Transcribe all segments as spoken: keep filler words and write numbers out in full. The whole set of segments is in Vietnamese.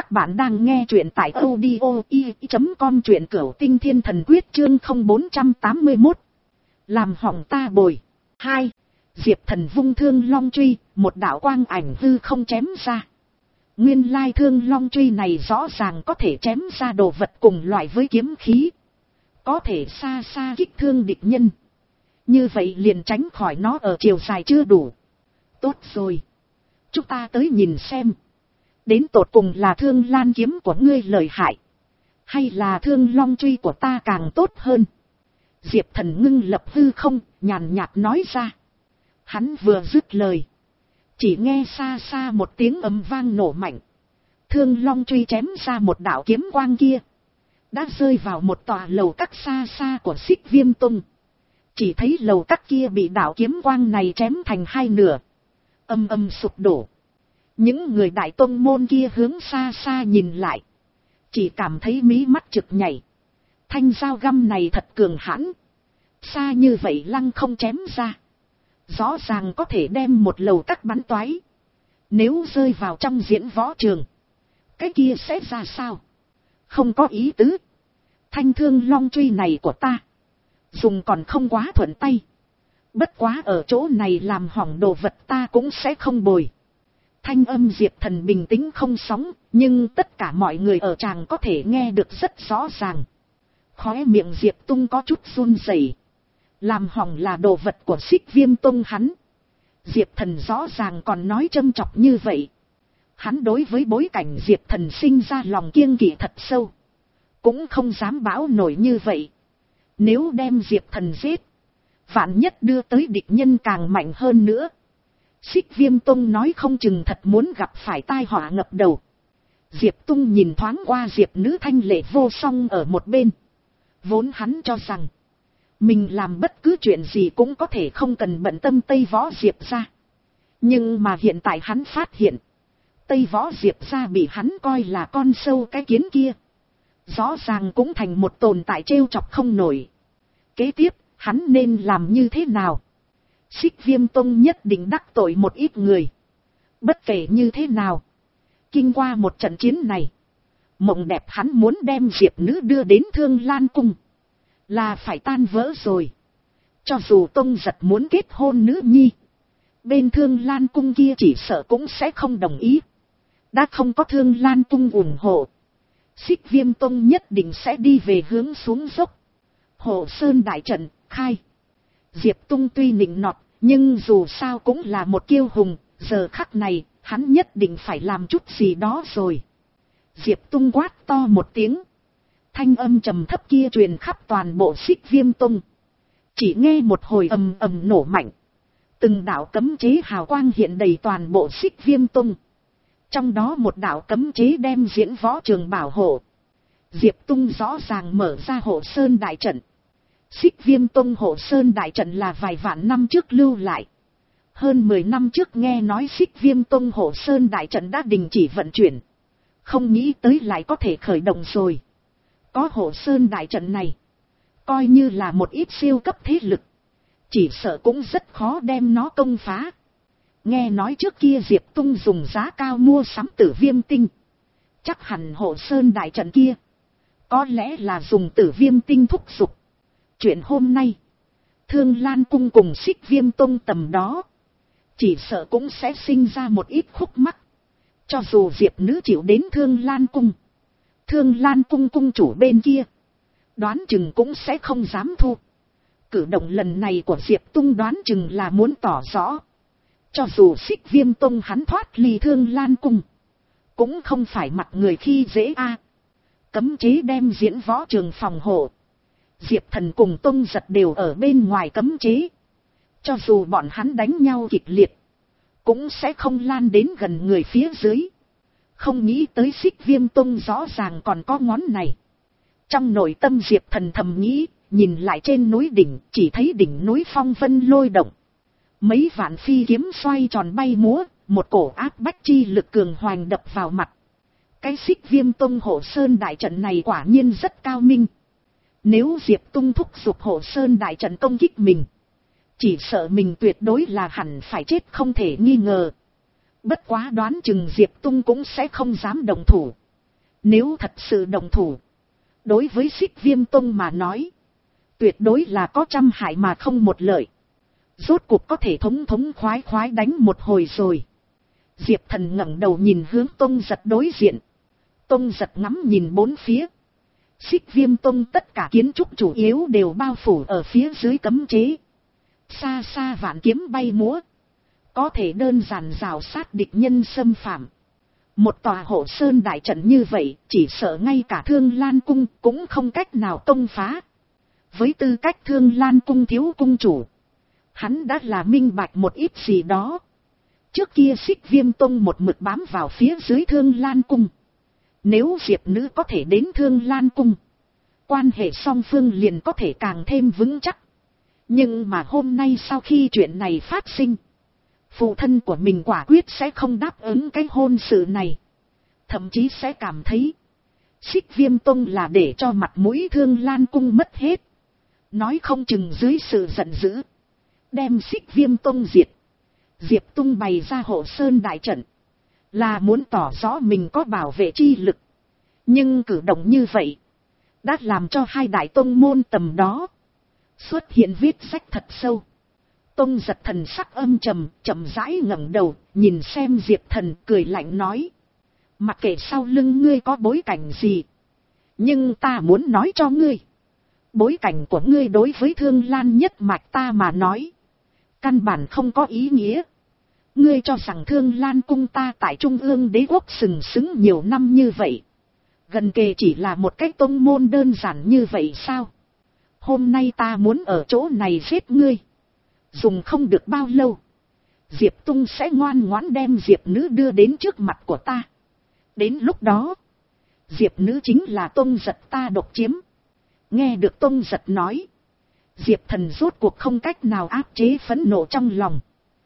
Các bạn đang nghe truyện tại audio i chấm com, truyện Cửu Tinh Thiên Thần Quyết chương không bốn trăm tám mươi mốt. Làm hỏng ta bồi. Hai. Diệp Thần vung Thương Long Truy, một đạo quang ảnh hư không chém ra. Nguyên lai Thương Long Truy này rõ ràng có thể chém ra đồ vật cùng loại với kiếm khí. Có thể xa xa kích thương địch nhân. Như vậy liền tránh khỏi nó ở chiều dài chưa đủ. Tốt rồi. Chúng ta tới nhìn xem. Đến tột cùng là Thương Lan kiếm của ngươi lợi hại, hay là Thương Long Truy của ta càng tốt hơn? Diệp Thần ngưng lập hư không, nhàn nhạt nói ra. Hắn vừa dứt lời, chỉ nghe xa xa một tiếng ầm vang nổ mạnh. Thương Long Truy chém ra một đạo kiếm quang kia, đã rơi vào một tòa lầu các xa xa của Xích Viêm Tông. Chỉ thấy lầu các kia bị đạo kiếm quang này chém thành hai nửa, âm âm sụp đổ. Những người đại tông môn kia hướng xa xa nhìn lại, chỉ cảm thấy mí mắt trực nhảy. Thanh dao găm này thật cường hãn, xa như vậy lăng không chém ra, rõ ràng có thể đem một lầu các bắn toái. Nếu rơi vào trong diễn võ trường, cái kia sẽ ra sao? Không có ý tứ. Thanh Thương Long Truy này của ta dùng còn không quá thuận tay, bất quá ở chỗ này làm hỏng đồ vật ta cũng sẽ không bồi. Thanh âm Diệp Thần bình tĩnh không sóng, nhưng tất cả mọi người ở tràng có thể nghe được rất rõ ràng. Khóe miệng Diệp Tung có chút run rẩy. Làm hỏng là đồ vật của Xích Viêm Tông hắn. Diệp Thần rõ ràng còn nói châm chọc như vậy. Hắn đối với bối cảnh Diệp Thần sinh ra lòng kiêng kỵ thật sâu, cũng không dám bão nổi như vậy. Nếu đem Diệp Thần giết, vạn nhất đưa tới địch nhân càng mạnh hơn nữa, Xích Viêm Tông nói không chừng thật muốn gặp phải tai họa ngập đầu. Diệp Tung nhìn thoáng qua Diệp Nữ thanh lệ vô song ở một bên. Vốn hắn cho rằng mình làm bất cứ chuyện gì cũng có thể không cần bận tâm Tây Võ Diệp ra. Nhưng mà hiện tại hắn phát hiện, Tây Võ Diệp ra bị hắn coi là con sâu cái kiến kia, rõ ràng cũng thành một tồn tại trêu chọc không nổi. Kế tiếp, hắn nên làm như thế nào? Xích Viêm Tông nhất định đắc tội một ít người. Bất kể như thế nào, kinh qua một trận chiến này, mộng đẹp hắn muốn đem Diệp Nữ đưa đến Thương Lan Cung là phải tan vỡ rồi. Cho dù Tông Giật muốn kết hôn nữ nhi, bên Thương Lan Cung kia chỉ sợ cũng sẽ không đồng ý. Đã không có Thương Lan Cung ủng hộ, Xích Viêm Tông nhất định sẽ đi về hướng xuống dốc. Hộ Sơn đại trận khai. Diệp Tung tuy nịnh nọt, nhưng dù sao cũng là một kiêu hùng, giờ khắc này, hắn nhất định phải làm chút gì đó rồi. Diệp Tung quát to một tiếng. Thanh âm trầm thấp kia truyền khắp toàn bộ Xích Viêm Tông. Chỉ nghe một hồi ầm ầm nổ mạnh. Từng đạo cấm chế hào quang hiện đầy toàn bộ Xích Viêm Tông. Trong đó một đạo cấm chế đem diễn võ trường bảo hộ. Diệp Tung rõ ràng mở ra Hộ Sơn đại trận. Xích Viêm Tông Hộ Sơn đại trận là vài vạn năm trước lưu lại. Hơn mười năm trước nghe nói Xích Viêm Tông Hộ Sơn đại trận đã đình chỉ vận chuyển. Không nghĩ tới lại có thể khởi động rồi. Có Hộ Sơn đại trận này, coi như là một ít siêu cấp thế lực, chỉ sợ cũng rất khó đem nó công phá. Nghe nói trước kia Diệp Tung dùng giá cao mua sắm Tử Viêm tinh. Chắc hẳn Hộ Sơn đại trận kia có lẽ là dùng Tử Viêm tinh thúc giục. Chuyện hôm nay, Thương Lan Cung cùng Xích Viêm Tông tầm đó, chỉ sợ cũng sẽ sinh ra một ít khúc mắc. Cho dù Diệp Nữ chịu đến Thương Lan Cung, Thương Lan Cung cung chủ bên kia đoán chừng cũng sẽ không dám thu. Cử động lần này của Diệp Tung đoán chừng là muốn tỏ rõ, cho dù Xích Viêm Tông hắn thoát ly Thương Lan Cung, cũng không phải mặt người khi dễ a. Cấm chế đem diễn võ trường phòng hộ. Diệp Thần cùng Tông Giật đều ở bên ngoài cấm chế. Cho dù bọn hắn đánh nhau kịch liệt, cũng sẽ không lan đến gần người phía dưới. Không nghĩ tới Xích Viêm Tông rõ ràng còn có ngón này. Trong nội tâm Diệp Thần thầm nghĩ, nhìn lại trên núi đỉnh, chỉ thấy đỉnh núi phong vân lôi động. Mấy vạn phi kiếm xoay tròn bay múa, một cổ áp bách chi lực cường hoành đập vào mặt. Cái Xích Viêm Tông Hộ Sơn đại trận này quả nhiên rất cao minh. Nếu Diệp Tung thúc giục Hộ Sơn đại trận công kích mình, chỉ sợ mình tuyệt đối là hẳn phải chết không thể nghi ngờ. Bất quá đoán chừng Diệp Tung cũng sẽ không dám động thủ. Nếu thật sự động thủ, đối với Xích Viêm Tông mà nói, tuyệt đối là có trăm hại mà không một lợi. Rốt cuộc có thể thống thống khoái khoái đánh một hồi rồi. Diệp Thần ngẩng đầu nhìn hướng Tông Giật đối diện. Tông Giật ngắm nhìn bốn phía. Xích Viêm Tông tất cả kiến trúc chủ yếu đều bao phủ ở phía dưới cấm chế. Xa xa vạn kiếm bay múa, có thể đơn giản rào sát địch nhân xâm phạm. Một tòa hộ sơn đại trận như vậy, chỉ sợ ngay cả Thương Lan Cung cũng không cách nào công phá. Với tư cách Thương Lan Cung thiếu cung chủ, hắn đã là minh bạch một ít gì đó. Trước kia Xích Viêm Tông một mực bám vào phía dưới Thương Lan Cung. Nếu Diệp Nữ có thể đến Thương Lan Cung, quan hệ song phương liền có thể càng thêm vững chắc. Nhưng mà hôm nay sau khi chuyện này phát sinh, phụ thân của mình quả quyết sẽ không đáp ứng cái hôn sự này. Thậm chí sẽ cảm thấy Xích Viêm Tông là để cho mặt mũi Thương Lan Cung mất hết. Nói không chừng dưới sự giận dữ, đem Xích Viêm Tông diệt. Diệp Tung bày ra hộ sơn đại trận, là muốn tỏ rõ mình có bảo vệ chi lực. Nhưng cử động như vậy, đã làm cho hai đại tông môn tầm đó xuất hiện viết sách thật sâu. Tông Giật thần sắc âm trầm, chậm rãi ngẩng đầu, nhìn xem Diệp Thần, cười lạnh nói. Mặc kệ sau lưng ngươi có bối cảnh gì, nhưng ta muốn nói cho ngươi, bối cảnh của ngươi đối với Thương Lan nhất mạch ta mà nói, căn bản không có ý nghĩa. Ngươi cho rằng Thương Lan Cung ta tại Trung ương đế quốc sừng sững nhiều năm như vậy, gần kề chỉ là một cái tông môn đơn giản như vậy sao? Hôm nay ta muốn ở chỗ này giết ngươi, dùng không được bao lâu, Diệp Tung sẽ ngoan ngoãn đem Diệp Nữ đưa đến trước mặt của ta. Đến lúc đó, Diệp Nữ chính là Tông Giật ta độc chiếm. Nghe được Tông Giật nói, Diệp Thần rốt cuộc không cách nào áp chế phẫn nộ trong lòng.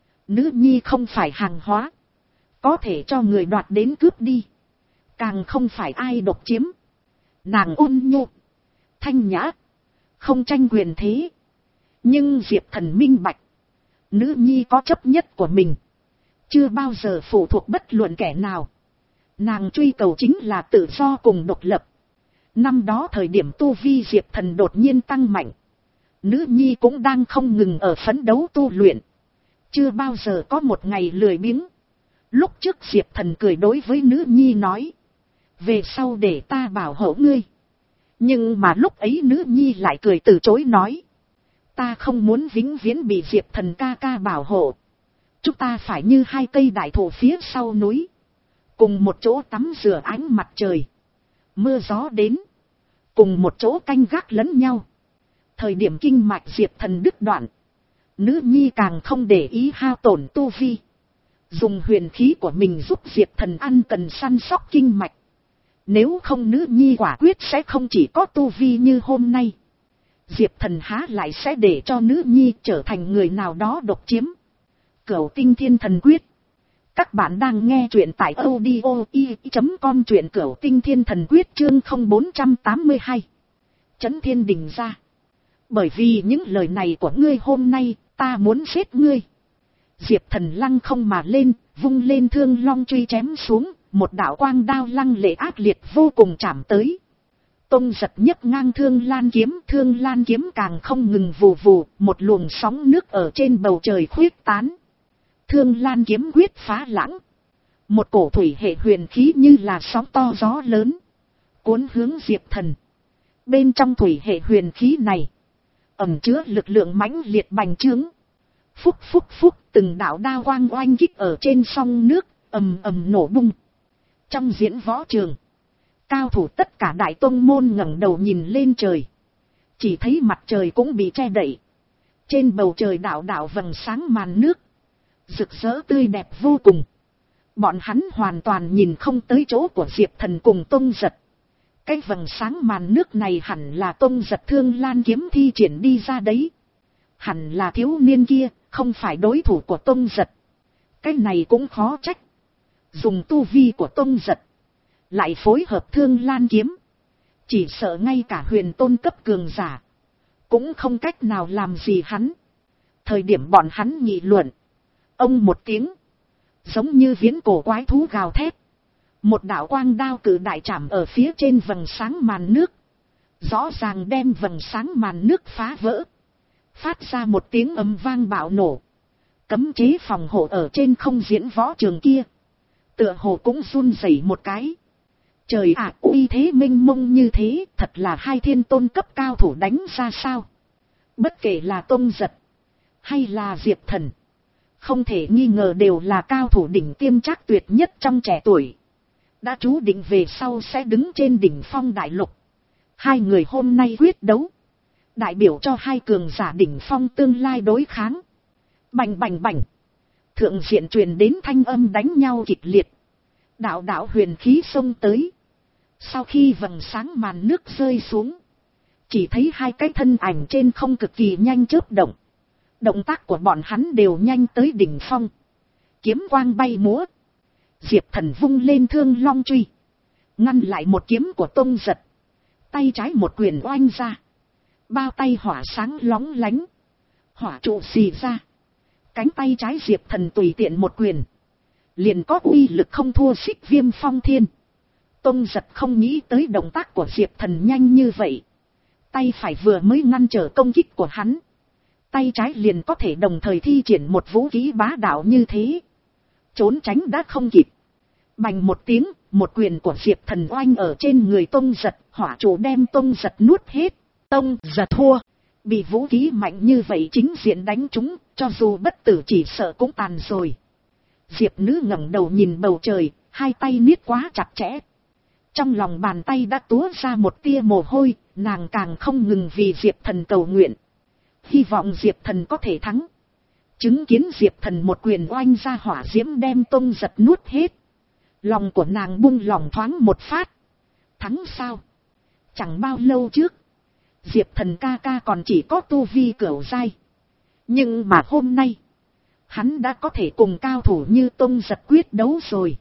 Nữ nhi không phải hàng hóa, có thể cho người đoạt đến cướp đi, càng không phải ai độc chiếm. Nàng ôn nhu, thanh nhã, không tranh quyền thế. Nhưng Diệp Thần minh bạch, nữ nhi có chấp nhất của mình, chưa bao giờ phụ thuộc bất luận kẻ nào. Nàng truy cầu chính là tự do cùng độc lập. Năm đó thời điểm tu vi Diệp Thần đột nhiên tăng mạnh, nữ nhi cũng đang không ngừng ở phấn đấu tu luyện, chưa bao giờ có một ngày lười biếng. Lúc trước Diệp Thần cười đối với nữ nhi nói, về sau để ta bảo hộ ngươi. Nhưng mà lúc ấy nữ nhi lại cười từ chối nói, ta không muốn vĩnh viễn bị Diệp Thần ca ca bảo hộ. Chúng ta phải như hai cây đại thụ phía sau núi, cùng một chỗ tắm rửa ánh mặt trời. Mưa gió đến, cùng một chỗ canh gác lẫn nhau. Thời điểm kinh mạch Diệp Thần đứt đoạn, nữ nhi càng không để ý hao tổn tu vi, dùng huyền khí của mình giúp Diệp Thần ăn cần săn sóc kinh mạch. Nếu không nữ nhi quả quyết sẽ không chỉ có tu vi như hôm nay. Diệp Thần há lại sẽ để cho nữ nhi trở thành người nào đó độc chiếm. Cửu Tinh Thiên Thần Quyết. Các bạn đang nghe truyện tại audio i chấm com, truyện Cửu Tinh Thiên Thần Quyết chương không bốn trăm tám mươi hai. Chấn Thiên Đình ra. Bởi vì những lời này của ngươi hôm nay, ta muốn giết ngươi. Diệp Thần lăng không mà lên, vung lên Thương Long truy chém xuống, một đạo quang đao lăng lệ ác liệt vô cùng chạm tới. Tông Giật nhấc ngang Thương Lan kiếm, Thương Lan kiếm càng không ngừng vù vù, một luồng sóng nước ở trên bầu trời khuyết tán. Thương Lan kiếm quyết phá lãng, một cổ thủy hệ huyền khí như là sóng to gió lớn, cuốn hướng Diệp Thần. Bên trong thủy hệ huyền khí này, ẩn chứa lực lượng mãnh liệt bành trướng. Phúc phúc phúc, từng đạo đao quang oanh kích ở trên sông nước, ầm ầm nổ bung. Trong diễn võ trường, cao thủ tất cả đại tông môn ngẩng đầu nhìn lên trời, chỉ thấy mặt trời cũng bị che đậy. Trên bầu trời đạo đạo vầng sáng màn nước, rực rỡ tươi đẹp vô cùng. Bọn hắn hoàn toàn nhìn không tới chỗ của Diệp Thần cùng Tông Giật. Cái vầng sáng màn nước này hẳn là Tông Giật Thương Lan kiếm thi triển đi ra đấy. Hẳn là thiếu niên kia, không phải đối thủ của Tông Giật. Cái này cũng khó trách. Dùng tu vi của Tông Giật, lại phối hợp Thương Lan kiếm, chỉ sợ ngay cả huyền tôn cấp cường giả cũng không cách nào làm gì hắn. Thời điểm bọn hắn nghị luận, ông một tiếng, giống như viễn cổ quái thú gào thét, Một đạo quang đao cử đại chạm ở phía trên vầng sáng màn nước. Rõ ràng đem vầng sáng màn nước phá vỡ. Phát ra một tiếng ầm vang bạo nổ. Cấm chế phòng hộ ở trên không diễn võ trường kia. Tựa hồ cũng run rẩy một cái. Trời ạ, uy thế minh mông như thế, thật là hai thiên tôn cấp cao thủ đánh ra sao. Bất kể là Tông Giật, hay là Diệp Thần. Không thể nghi ngờ đều là cao thủ đỉnh tiêm trác tuyệt nhất trong trẻ tuổi. Đã chú định về sau sẽ đứng trên đỉnh phong đại lục. Hai người hôm nay quyết đấu. Đại biểu cho hai cường giả đỉnh phong tương lai đối kháng. Bành bành bành. Thượng diện truyền đến thanh âm đánh nhau kịch liệt. Đạo đạo huyền khí xông tới. Sau khi vầng sáng màn nước rơi xuống. Chỉ thấy hai cái thân ảnh trên không cực kỳ nhanh chớp động. Động tác của bọn hắn đều nhanh tới đỉnh phong. Kiếm quang bay múa. Diệp Thần vung lên Thương Long truy. Ngăn lại một kiếm của Tông Giật. Tay trái một quyền oanh ra. Bao tay hỏa sáng lóng lánh. Hỏa trụ xì ra. Cánh tay trái Diệp Thần tùy tiện một quyền. Liền có uy lực không thua Xích Viêm Phong Thiên. Tông Giật không nghĩ tới động tác của Diệp Thần nhanh như vậy. Tay phải vừa mới ngăn trở công kích của hắn. Tay trái liền có thể đồng thời thi triển một vũ khí bá đạo như thế. Trốn tránh đã không kịp. Bành một tiếng, một quyền của Diệp Thần oanh ở trên người Tông Giật. Hỏa trụ đem Tông Giật nuốt hết. Tông Giật thua. Bị vũ khí mạnh như vậy chính diện đánh chúng, cho dù bất tử chỉ sợ cũng tàn rồi. Diệp nữ ngẩng đầu nhìn bầu trời, hai tay niết quá chặt chẽ. Trong lòng bàn tay đã túa ra một tia mồ hôi, nàng càng không ngừng vì Diệp Thần cầu nguyện. Hy vọng Diệp Thần có thể thắng. Chứng kiến Diệp Thần một quyền oanh ra hỏa diễm đem Tông Giật nuốt hết. Lòng của nàng buông lỏng thoáng một phát. Thắng sao? Chẳng bao lâu trước. Diệp Thần ca ca còn chỉ có tu vi cửu giai. Nhưng mà hôm nay. Hắn đã có thể cùng cao thủ như Tông Giật quyết đấu rồi.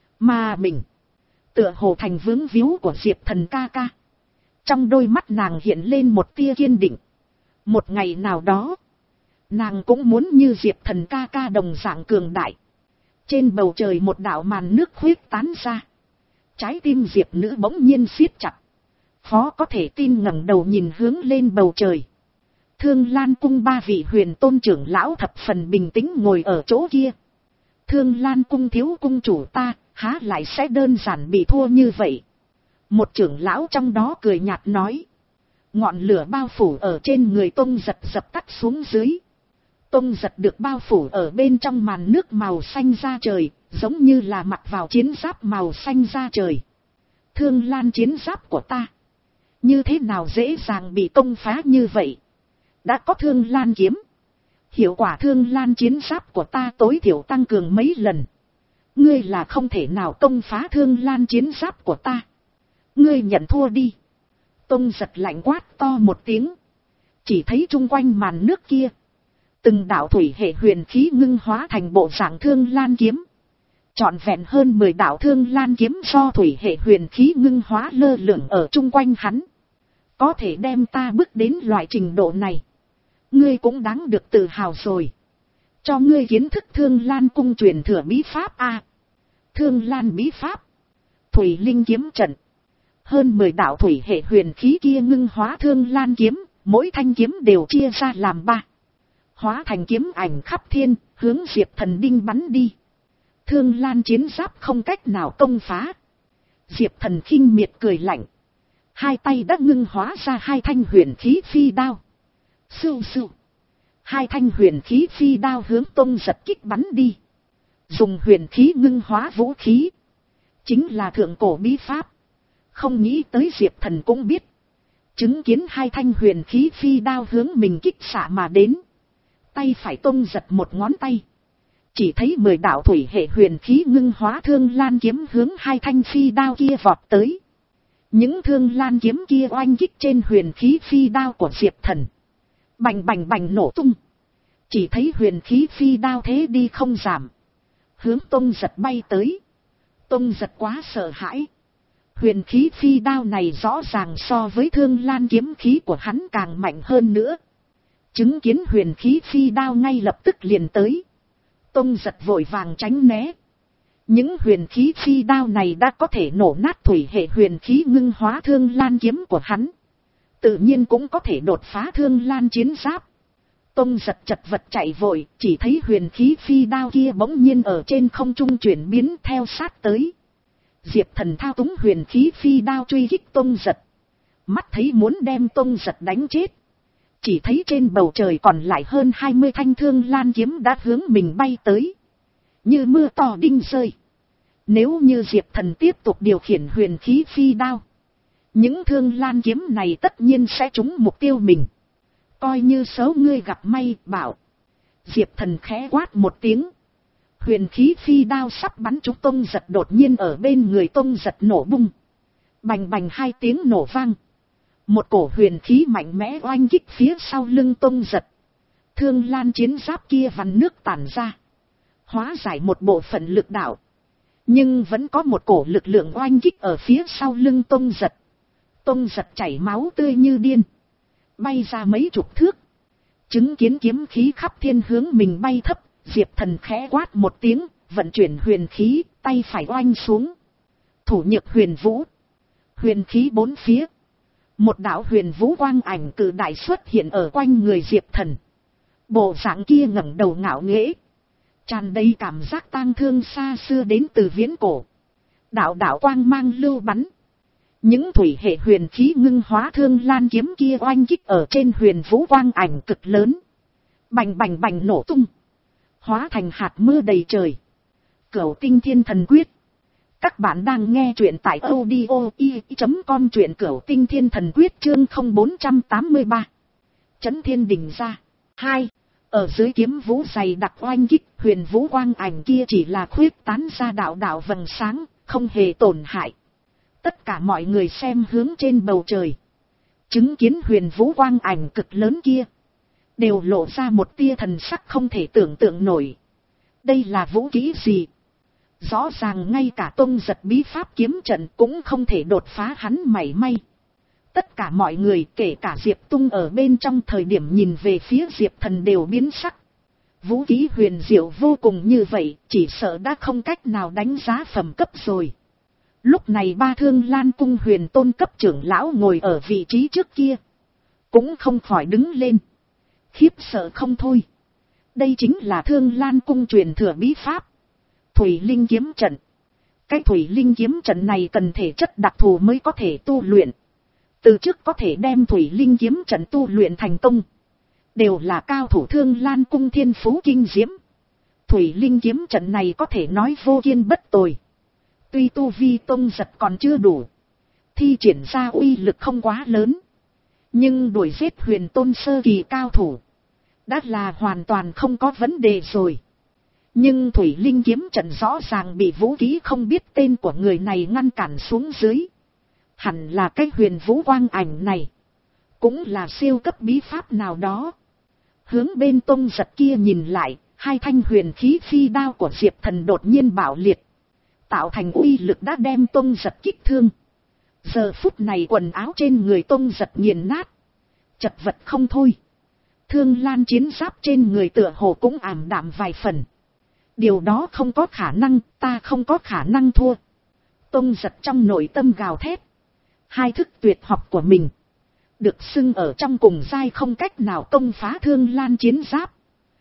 Mà mình. Tựa hồ thành vướng víu của Diệp Thần ca ca. Trong đôi mắt nàng hiện lên một tia kiên định. Một ngày nào đó. Nàng cũng muốn như Diệp Thần ca ca đồng dạng cường đại. Trên bầu trời một đạo màn nước khuếch tán ra. Trái tim Diệp nữ bỗng nhiên siết chặt. Khó có thể tin ngẩng đầu nhìn hướng lên bầu trời. Thương Lan cung ba vị huyền tôn trưởng lão thập phần bình tĩnh ngồi ở chỗ kia. Thương Lan cung thiếu cung chủ ta, há lại sẽ đơn giản bị thua như vậy. Một trưởng lão trong đó cười nhạt nói. Ngọn lửa bao phủ ở trên người Tông Giật dập tắt xuống dưới. Tông Giật được bao phủ ở bên trong màn nước màu xanh da trời, giống như là mặc vào chiến giáp màu xanh da trời. Thương Lan chiến giáp của ta. Như thế nào dễ dàng bị công phá như vậy? Đã có Thương Lan kiếm. Hiệu quả Thương Lan chiến giáp của ta tối thiểu tăng cường mấy lần. Ngươi là không thể nào công phá Thương Lan chiến giáp của ta. Ngươi nhận thua đi. Tông Giật lạnh quát to một tiếng. Chỉ thấy chung quanh màn nước kia. Từng đạo thủy hệ huyền khí ngưng hóa thành bộ dạng Thương Lan kiếm. Trọn vẹn hơn mười đạo Thương Lan kiếm do thủy hệ huyền khí ngưng hóa lơ lửng ở chung quanh hắn. Có thể đem ta bước đến loại trình độ này. Ngươi cũng đáng được tự hào rồi. Cho ngươi kiến thức Thương Lan cung truyền thừa bí pháp a. Thương Lan bí pháp. Thủy linh kiếm trận. Hơn mười đạo thủy hệ huyền khí kia ngưng hóa Thương Lan kiếm, mỗi thanh kiếm đều chia ra làm ba. Hóa thành kiếm ảnh khắp thiên, hướng Diệp Thần đinh bắn đi. Thương Lan chiến giáp không cách nào công phá. Diệp Thần khinh miệt cười lạnh. Hai tay đã ngưng hóa ra hai thanh huyền khí phi đao. Sưu sưu. Hai thanh huyền khí phi đao hướng Tông Giật kích bắn đi. Dùng huyền khí ngưng hóa vũ khí. Chính là thượng cổ bí pháp. Không nghĩ tới Diệp Thần cũng biết. Chứng kiến hai thanh huyền khí phi đao hướng mình kích xạ mà đến. Tay phải Tông Giật một ngón tay. Chỉ thấy mười đạo thủy hệ huyền khí ngưng hóa Thương Lan kiếm hướng hai thanh phi đao kia vọt tới. Những Thương Lan kiếm kia oanh kích trên huyền khí phi đao của Diệp Thần. Bành bành bành nổ tung. Chỉ thấy huyền khí phi đao thế đi không giảm. Hướng Tông Giật bay tới. Tông Giật quá sợ hãi. Huyền khí phi đao này rõ ràng so với Thương Lan kiếm khí của hắn càng mạnh hơn nữa. Chứng kiến huyền khí phi đao ngay lập tức liền tới. Tông Giật vội vàng tránh né. Những huyền khí phi đao này đã có thể nổ nát thủy hệ huyền khí ngưng hóa thương lan kiếm của hắn. Tự nhiên cũng có thể đột phá thương lan chiến giáp. Tông Giật chật vật chạy vội, chỉ thấy huyền khí phi đao kia bỗng nhiên ở trên không trung chuyển biến theo sát tới. Diệp Thần thao túng huyền khí phi đao truy kích Tông Giật. Mắt thấy muốn đem Tông Giật đánh chết. Chỉ thấy trên bầu trời còn lại hơn hai mươi thanh thương lan kiếm đã hướng mình bay tới. Như mưa to đinh rơi. Nếu như Diệp Thần tiếp tục điều khiển huyền khí phi đao, những thương lan kiếm này tất nhiên sẽ trúng mục tiêu mình. Coi như số ngươi gặp may, bảo. Diệp Thần khẽ quát một tiếng. Huyền khí phi đao sắp bắn trúng Tông Giật, đột nhiên ở bên người Tông Giật nổ bung. Bành bành hai tiếng nổ vang. Một cổ huyền khí mạnh mẽ oanh kích phía sau lưng Tông Giật. Thương lan chiến giáp kia vằn nước tản ra, hóa giải một bộ phận lực đạo. Nhưng vẫn có một cổ lực lượng oanh kích ở phía sau lưng Tông Giật. Tông Giật chảy máu tươi như điên, bay ra mấy chục thước. Chứng kiến kiếm khí khắp thiên hướng mình bay thấp, Diệp Thần khẽ quát một tiếng, vận chuyển huyền khí, tay phải oanh xuống. Thủ nhược huyền vũ. Huyền khí bốn phía. Một đạo huyền vũ quang ảnh cự đại xuất hiện ở quanh người Diệp Thần. Bộ dạng kia ngẩng đầu ngạo nghễ, tràn đầy cảm giác tang thương xa xưa đến từ viễn cổ. Đạo đạo quang mang lưu bắn. Những thủy hệ huyền khí ngưng hóa thương lan kiếm kia oanh kích ở trên huyền vũ quang ảnh cực lớn. Bành bành bành nổ tung, hóa thành hạt mưa đầy trời. Cửu Tinh Thiên Thần Quyết. Các bạn đang nghe truyện tại audio i chấm com, truyện Cửu Tinh Thiên Thần Quyết chương không bốn trăm tám mươi ba. Chấn thiên đình ra. Hai. Ở dưới kiếm vũ dày đặc oanh kích, huyền vũ quang ảnh kia chỉ là khuyết tán ra đạo đạo vầng sáng, không hề tổn hại. Tất cả mọi người xem hướng trên bầu trời, chứng kiến huyền vũ quang ảnh cực lớn kia, đều lộ ra một tia thần sắc không thể tưởng tượng nổi. Đây là vũ khí gì? Rõ ràng ngay cả Tông Giật bí pháp kiếm trận cũng không thể đột phá hắn mảy may. Tất cả mọi người, kể cả Diệp Tung ở bên trong thời điểm nhìn về phía Diệp Thần đều biến sắc. Vũ khí huyền diệu vô cùng như vậy, chỉ sợ đã không cách nào đánh giá phẩm cấp rồi. Lúc này ba Thương Lan cung huyền tôn cấp trưởng lão ngồi ở vị trí trước kia, cũng không khỏi đứng lên, khiếp sợ không thôi. Đây chính là Thương Lan cung truyền thừa bí pháp Thủy Linh kiếm trận. Cái Thủy Linh kiếm trận này cần thể chất đặc thù mới có thể tu luyện. Từ trước có thể đem Thủy Linh kiếm trận tu luyện thành công, đều là cao thủ Thương Lan cung thiên phú kinh diễm. Thủy Linh kiếm trận này có thể nói vô kiên bất tồi. Tuy tu vi Tông Giật còn chưa đủ, thi triển ra uy lực không quá lớn, nhưng đuổi giết huyền tôn sơ kỳ cao thủ đã là hoàn toàn không có vấn đề rồi. Nhưng Thủy Linh kiếm trận rõ ràng bị vũ khí không biết tên của người này ngăn cản xuống dưới. Hẳn là cái huyền vũ quang ảnh này cũng là siêu cấp bí pháp nào đó. Hướng bên Tông Giật kia nhìn lại, hai thanh huyền khí phi đao của Diệp Thần đột nhiên bạo liệt, tạo thành uy lực đã đem Tông Giật kích thương. Giờ phút này quần áo trên người Tông Giật nghiền nát, chật vật không thôi. Thương lan chiến giáp trên người tựa hồ cũng ảm đạm vài phần. Điều đó không có khả năng, ta không có khả năng thua. Tông Giật trong nội tâm gào thét. Hai thức tuyệt học của mình được xưng ở trong cùng giai không cách nào công phá thương lan chiến giáp,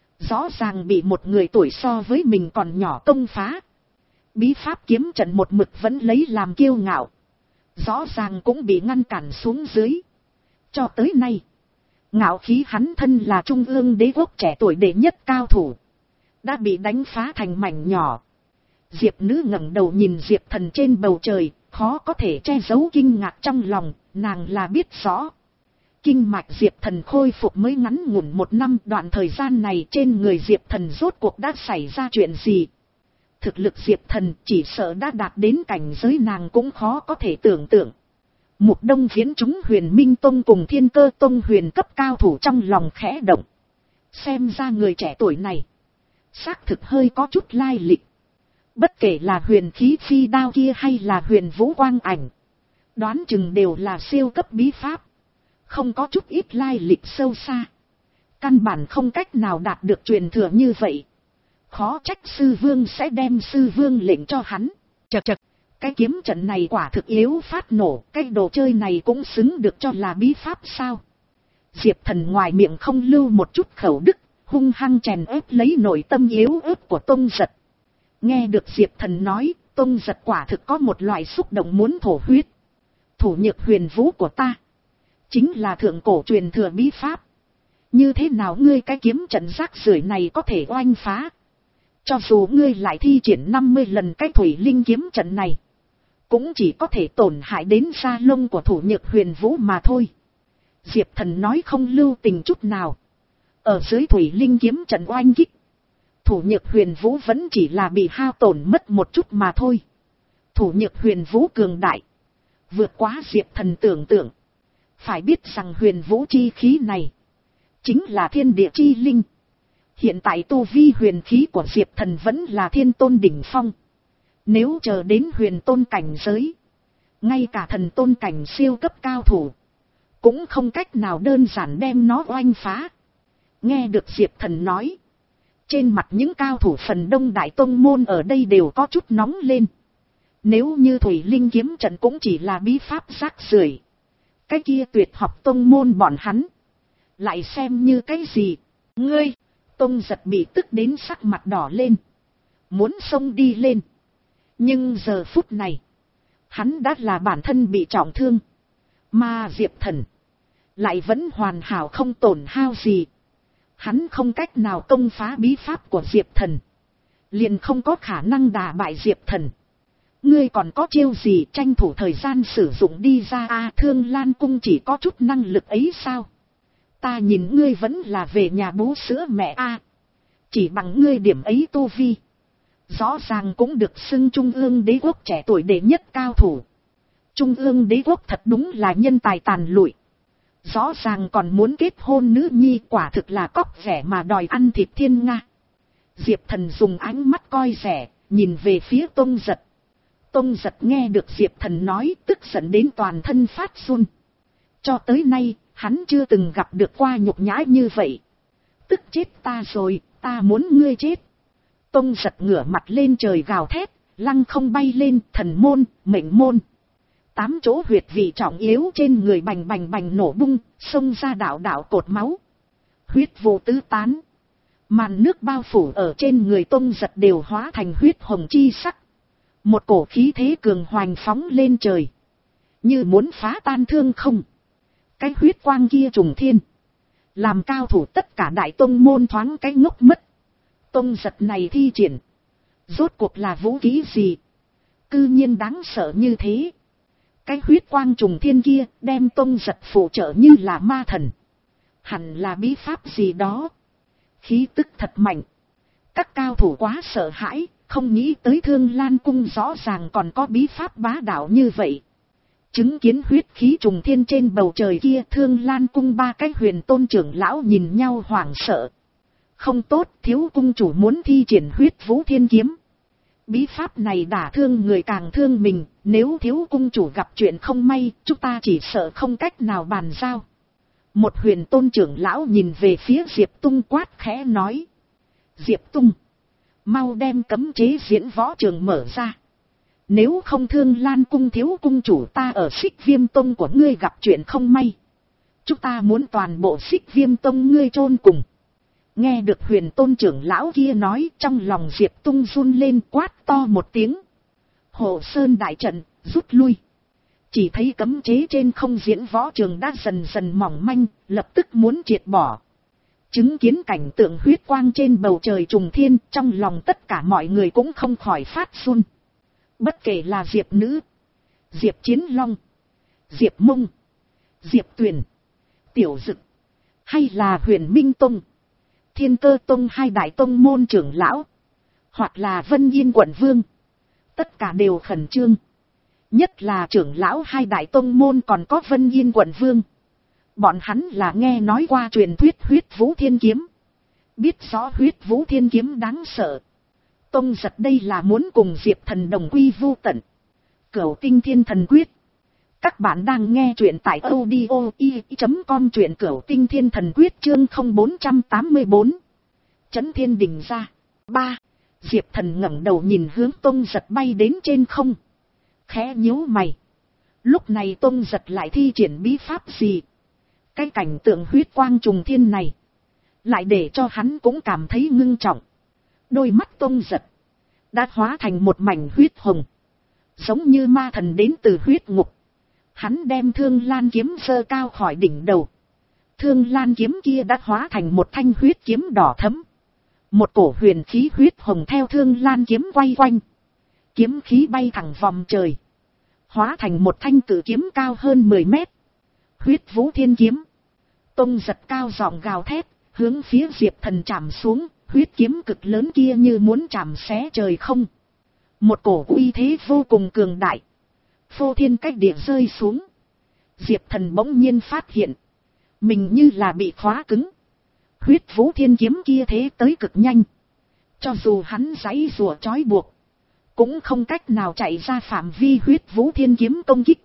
rõ ràng bị một người tuổi so với mình còn nhỏ công phá. Bí pháp kiếm trận một mực vẫn lấy làm kiêu ngạo, rõ ràng cũng bị ngăn cản xuống dưới. Cho tới nay, ngạo khí hắn thân là trung ương đế quốc trẻ tuổi đệ nhất cao thủ, đã bị đánh phá thành mảnh nhỏ. Diệp Nữ ngẩng đầu nhìn Diệp Thần trên bầu trời, khó có thể che giấu kinh ngạc trong lòng, nàng là biết rõ. Kinh mạch Diệp Thần khôi phục mới ngắn ngủn một năm, đoạn thời gian này trên người Diệp Thần rốt cuộc đã xảy ra chuyện gì? Thực lực Diệp Thần chỉ sợ đã đạt đến cảnh giới nàng cũng khó có thể tưởng tượng. Mục Đông Viễn chúng Huyền Minh Tông cùng Thiên Cơ Tông huyền cấp cao thủ trong lòng khẽ động. Xem ra người trẻ tuổi này xác thực hơi có chút lai lịch. Bất kể là huyền khí phi đao kia hay là huyền vũ quang ảnh, đoán chừng đều là siêu cấp bí pháp, không có chút ít lai lịch sâu xa, căn bản không cách nào đạt được truyền thừa như vậy. Khó trách sư vương sẽ đem sư vương lệnh cho hắn. Chật chật, cái kiếm trận này quả thực yếu phát nổ, cái đồ chơi này cũng xứng được cho là bí pháp sao. Diệp Thần ngoài miệng không lưu một chút khẩu đức, hung hăng chèn ép lấy nội tâm yếu ớt của Tông Giật. Nghe được Diệp Thần nói, Tông Giật quả thực có một loại xúc động muốn thổ huyết. Thủ nhược huyền vũ của ta chính là thượng cổ truyền thừa bí pháp. Như thế nào ngươi cái kiếm trận rác rưởi này có thể oanh phá? Cho dù ngươi lại thi triển năm mươi lần cái thủy linh kiếm trận này, cũng chỉ có thể tổn hại đến da lông của thủ nhược huyền vũ mà thôi. Diệp Thần nói không lưu tình chút nào. Ở dưới thủy linh kiếm trận oanh kích, thủ nhược huyền vũ vẫn chỉ là bị hao tổn mất một chút mà thôi. Thủ nhược huyền vũ cường đại, vượt quá Diệp Thần tưởng tượng. Phải biết rằng huyền vũ chi khí này chính là thiên địa chi linh. Hiện tại tu vi huyền khí của Diệp Thần vẫn là thiên tôn đỉnh phong. Nếu chờ đến huyền tôn cảnh giới, ngay cả thần tôn cảnh siêu cấp cao thủ cũng không cách nào đơn giản đem nó oanh phá. Nghe được Diệp Thần nói, trên mặt những cao thủ phần đông đại tông môn ở đây đều có chút nóng lên. Nếu như thủy linh kiếm trận cũng chỉ là bí pháp rác rưởi, cái kia tuyệt học tông môn bọn hắn lại xem như cái gì? Ngươi! Tông Giật bị tức đến sắc mặt đỏ lên, muốn xông đi lên. Nhưng giờ phút này, hắn đã là bản thân bị trọng thương, mà Diệp Thần lại vẫn hoàn hảo không tổn hao gì. Hắn không cách nào công phá bí pháp của Diệp Thần, liền không có khả năng đả bại Diệp Thần. Ngươi còn có chiêu gì tranh thủ thời gian sử dụng đi ra a? À, Thương Lan Cung chỉ có chút năng lực ấy sao? Ta nhìn ngươi vẫn là về nhà bú sữa mẹ a. À, chỉ bằng ngươi điểm ấy tu vi, rõ ràng cũng được xưng Trung ương đế quốc trẻ tuổi đệ nhất cao thủ. Trung ương đế quốc thật đúng là nhân tài tàn lụi. Rõ ràng còn muốn kết hôn nữ nhi, quả thực là cóc ghẻ mà đòi ăn thịt thiên nga. Diệp Thần dùng ánh mắt coi rẻ, nhìn về phía Tông Giật. Tông Giật nghe được Diệp Thần nói, tức giận đến toàn thân phát run. Cho tới nay, hắn chưa từng gặp được qua nhục nhã như vậy. Tức chết ta rồi, ta muốn ngươi chết. Tông Giật ngửa mặt lên trời gào thét, lăng không bay lên, thần môn, mệnh môn. Tám chỗ huyệt vị trọng yếu trên người bành bành bành nổ bung, xông ra đạo đạo cột máu. Huyết vụ tứ tán. Màn nước bao phủ ở trên người Tông Giật đều hóa thành huyết hồng chi sắc. Một cổ khí thế cường hoành phóng lên trời, như muốn phá tan thương không. Cái huyết quang kia trùng thiên, làm cao thủ tất cả đại tông môn thoáng cái ngốc mất. Tông Giật này thi triển, rốt cuộc là vũ khí gì? Cư nhiên đáng sợ như thế. Cái huyết quang trùng thiên kia đem Tông Giật phụ trợ như là ma thần. Hẳn là bí pháp gì đó. Khí tức thật mạnh. Các cao thủ quá sợ hãi, không nghĩ tới Thương Lan Cung rõ ràng còn có bí pháp bá đạo như vậy. Chứng kiến huyết khí trùng thiên trên bầu trời kia, Thương Lan Cung ba cái huyền tôn trưởng lão nhìn nhau hoảng sợ. Không tốt, thiếu cung chủ muốn thi triển huyết vũ thiên kiếm. Bí pháp này đả thương người càng thương mình, nếu thiếu cung chủ gặp chuyện không may, chúng ta chỉ sợ không cách nào bàn giao. Một huyền tôn trưởng lão nhìn về phía Diệp Tung quát khẽ nói. Diệp Tung, mau đem cấm chế diễn võ trường mở ra. Nếu không Thương Lan Cung thiếu cung chủ ta ở Xích Viêm Tông của ngươi gặp chuyện không may, chúng ta muốn toàn bộ Xích Viêm Tông ngươi chôn cùng. Nghe được huyền tôn trưởng lão kia nói, trong lòng Diệp Tung run lên, quát to một tiếng. Hồ Sơn đại trận, rút lui. Chỉ thấy cấm chế trên không diễn võ trường đã dần dần mỏng manh, lập tức muốn triệt bỏ. Chứng kiến cảnh tượng huyết quang trên bầu trời trùng thiên, trong lòng tất cả mọi người cũng không khỏi phát run. Bất kể là Diệp Nữ, Diệp Chiến Long, Diệp Mông, Diệp Tuyền, Tiểu Dực, hay là Huyền Minh Tông, Thiên Cơ Tông hai đại tông môn trưởng lão, hoặc là Vân Yên quận vương, tất cả đều khẩn trương. Nhất là trưởng lão hai đại tông môn còn có Vân Yên quận vương. Bọn hắn là nghe nói qua truyền thuyết huyết vũ thiên kiếm, biết rõ huyết vũ thiên kiếm đáng sợ. Tông Giật đây là muốn cùng Diệp Thần đồng quy vu tận. Cửu Tinh Thiên Thần Quyết. Các bạn đang nghe truyện tại audio i chấm com, truyện Cửu Tinh Thiên Thần Quyết chương không bốn tám mươi bốn. Chấn Thiên Đình ra. ba. Diệp Thần ngẩng đầu nhìn hướng Tông Giật bay đến trên không. Khẽ nhíu mày. Lúc này Tông Giật lại thi triển bí pháp gì? Cái cảnh tượng huyết quang trùng thiên này lại để cho hắn cũng cảm thấy ngưng trọng. Đôi mắt Tông Giật đã hóa thành một mảnh huyết hồng, giống như ma thần đến từ huyết ngục. Hắn đem Thương Lan kiếm giơ cao khỏi đỉnh đầu. Thương Lan kiếm kia đã hóa thành một thanh huyết kiếm đỏ thẫm. Một cổ huyền khí huyết hồng theo Thương Lan kiếm quay quanh. Kiếm khí bay thẳng vòng trời, hóa thành một thanh cự kiếm cao hơn mười mét. Huyết Vũ Thiên Kiếm. Tông Giật cao giọng gào thét, hướng phía Diệp Thần chạm xuống. Huyết kiếm cực lớn kia như muốn chạm xé trời không. Một cổ uy thế vô cùng cường đại, phô thiên cách địa rơi xuống. Diệp Thần bỗng nhiên phát hiện mình như là bị khóa cứng. Huyết Vũ Thiên Kiếm kia thế tới cực nhanh, cho dù hắn giãy giụa trói buộc cũng không cách nào chạy ra phạm vi Huyết Vũ Thiên Kiếm công kích.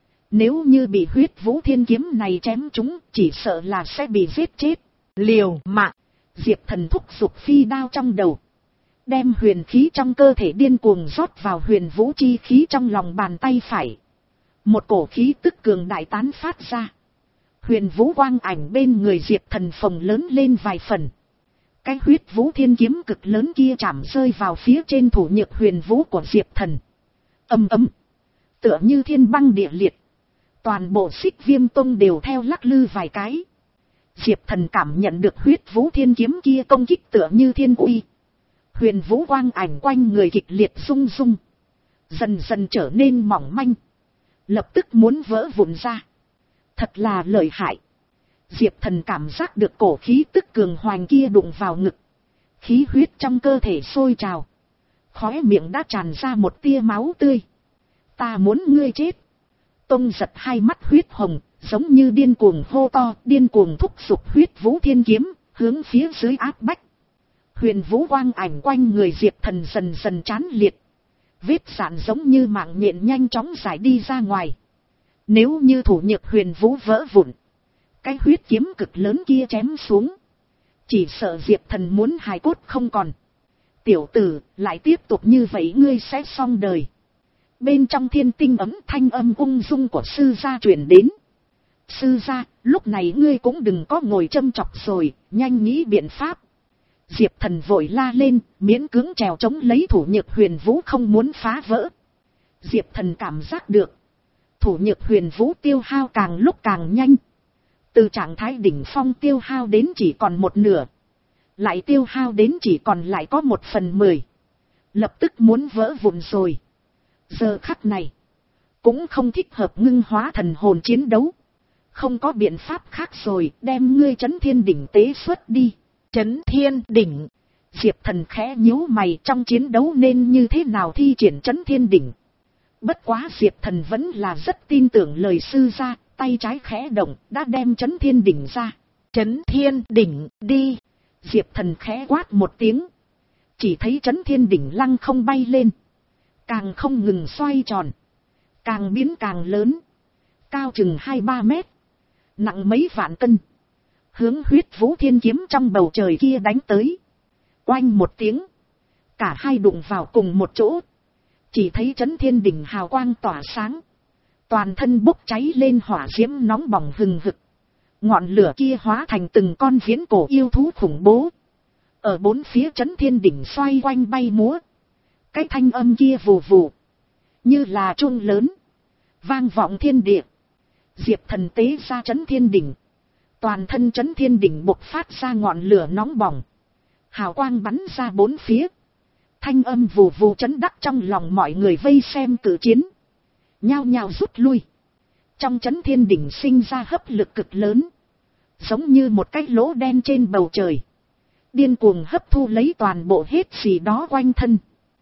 Nếu như bị Huyết Vũ Thiên Kiếm này chém trúng, chỉ sợ là sẽ bị giết chết. Liều mạng. Diệp Thần thúc giục phi đao trong đầu, đem huyền khí trong cơ thể điên cuồng rót vào huyền vũ chi khí trong lòng bàn tay phải. Một cổ khí tức cường đại tán phát ra. Huyền vũ quang ảnh bên người Diệp Thần phồng lớn lên vài phần. Cái Huyết Vũ Thiên Kiếm cực lớn kia chạm rơi vào phía trên thủ nhược huyền vũ của Diệp Thần. Ầm ầm, tựa như thiên băng địa liệt. Toàn bộ Xích Viêm Tông đều theo lắc lư vài cái. Diệp Thần cảm nhận được Huyết Vũ Thiên Kiếm kia công kích tựa như thiên uy. Huyền vũ quang ảnh quanh người kịch liệt rung rung, dần dần trở nên mỏng manh, lập tức muốn vỡ vụn ra. Thật là lợi hại. Diệp Thần cảm giác được cổ khí tức cường hoành kia đụng vào ngực. Khí huyết trong cơ thể sôi trào, khóe miệng đã tràn ra một tia máu tươi. Ta muốn ngươi chết. Tông Giật hai mắt huyết hồng, giống như điên cuồng hô to, điên cuồng thúc giục Huyết Vũ Thiên Kiếm, hướng phía dưới áp bách. Huyền vũ quang ảnh quanh người Diệp Thần dần dần chán liệt. Vết sạn giống như mạng nhện nhanh chóng giải đi ra ngoài. Nếu như thủ nhược huyền vũ vỡ vụn, cái huyết kiếm cực lớn kia chém xuống, chỉ sợ Diệp Thần muốn hài cốt không còn. Tiểu tử, lại tiếp tục như vậy ngươi sẽ xong đời. Bên trong thiên tinh ấm thanh âm ung dung của sư gia truyền đến. Sư gia, lúc này ngươi cũng đừng có ngồi châm chọc rồi, nhanh nghĩ biện pháp. Diệp Thần vội la lên, miễn cưỡng trèo chống lấy thủ nhược huyền vũ không muốn phá vỡ. Diệp Thần cảm giác được thủ nhược huyền vũ tiêu hao càng lúc càng nhanh. Từ trạng thái đỉnh phong tiêu hao đến chỉ còn một nửa, lại tiêu hao đến chỉ còn lại có một phần mười. Lập tức muốn vỡ vụn rồi. Giờ khắc này cũng không thích hợp ngưng hóa thần hồn chiến đấu. Không có biện pháp khác rồi, đem ngươi Chấn Thiên Đỉnh tế xuất đi. Chấn Thiên Đỉnh. Diệp Thần khẽ nhíu mày, trong chiến đấu nên như thế nào thi triển Chấn Thiên Đỉnh. Bất quá Diệp Thần vẫn là rất tin tưởng lời sư gia, tay trái khẽ động, đã đem Chấn Thiên Đỉnh ra. Chấn Thiên Đỉnh, đi. Diệp Thần khẽ quát một tiếng. Chỉ thấy Chấn Thiên Đỉnh lăng không bay lên, càng không ngừng xoay tròn, càng biến càng lớn, cao chừng hai ba mét, nặng mấy vạn cân, hướng Huyết Vũ Thiên Kiếm trong bầu trời kia đánh tới. Oanh một tiếng, cả hai đụng vào cùng một chỗ. Chỉ thấy Chấn Thiên Đỉnh hào quang tỏa sáng, toàn thân bốc cháy lên hỏa diễm nóng bỏng hừng hực. Ngọn lửa kia hóa thành từng con viễn cổ yêu thú khủng bố, ở bốn phía Chấn Thiên Đỉnh xoay quanh bay múa. Cái thanh âm kia vù vù, như là chuông lớn, vang vọng thiên địa. Diệp Thần tế ra Chấn Thiên Đỉnh, toàn thân Chấn Thiên Đỉnh bộc phát ra ngọn lửa nóng bỏng, hào quang bắn ra bốn phía. Thanh âm vù vù chấn đắc trong lòng mọi người vây xem cử chiến, nhao nhao rút lui. Trong Chấn Thiên Đỉnh sinh ra hấp lực cực lớn, giống như một cái lỗ đen trên bầu trời, điên cuồng hấp thu lấy toàn bộ hết gì đó quanh thân.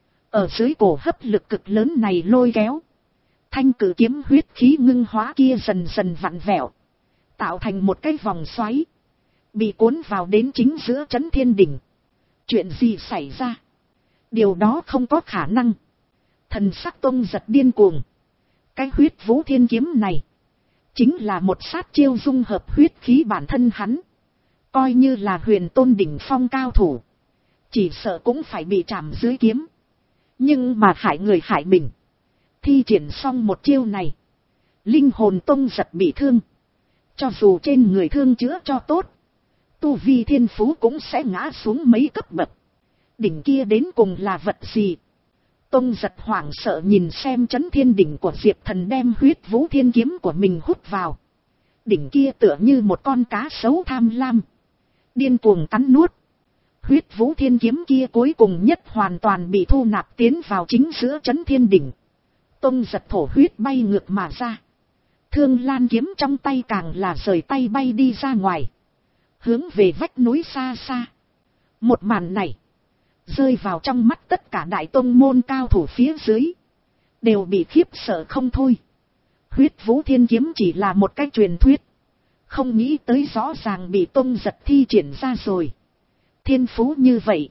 Ở dưới cổ hấp lực cực lớn này lôi kéo, thanh cử kiếm huyết khí ngưng hóa kia dần dần vặn vẹo, tạo thành một cái vòng xoáy, bị cuốn vào đến chính giữa Chấn Thiên Đỉnh. Chuyện gì xảy ra? Điều đó không có khả năng. Thần sắc Tông Giật điên cuồng. Cái Huyết Vũ Thiên Kiếm này chính là một sát chiêu dung hợp huyết khí bản thân hắn. Coi như là huyền tôn đỉnh phong cao thủ, chỉ sợ cũng phải bị chạm dưới kiếm. Nhưng mà hại người hại mình. Thi triển xong một chiêu này, linh hồn Tông Giật bị thương. Cho dù trên người thương chữa cho tốt, tu vi thiên phú cũng sẽ ngã xuống mấy cấp bậc. Đỉnh kia đến cùng là vật gì? Tông Giật hoảng sợ nhìn xem chấn thiên đỉnh của Diệp Thần đem huyết vũ thiên kiếm của mình hút vào. Đỉnh kia tựa như một con cá sấu tham lam, điên cuồng cắn nuốt. Huyết vũ thiên kiếm kia cuối cùng nhất hoàn toàn bị thu nạp tiến vào chính giữa chấn thiên đỉnh. Tông Giật thổ huyết bay ngược mà ra. Thương lan kiếm trong tay càng là rời tay bay đi ra ngoài, hướng về vách núi xa xa. Một màn này rơi vào trong mắt tất cả đại tông môn cao thủ phía dưới, đều bị khiếp sợ không thôi. Huyết vũ thiên kiếm chỉ là một cái truyền thuyết, không nghĩ tới rõ ràng bị Tông Giật thi triển ra rồi. Thiên phú như vậy,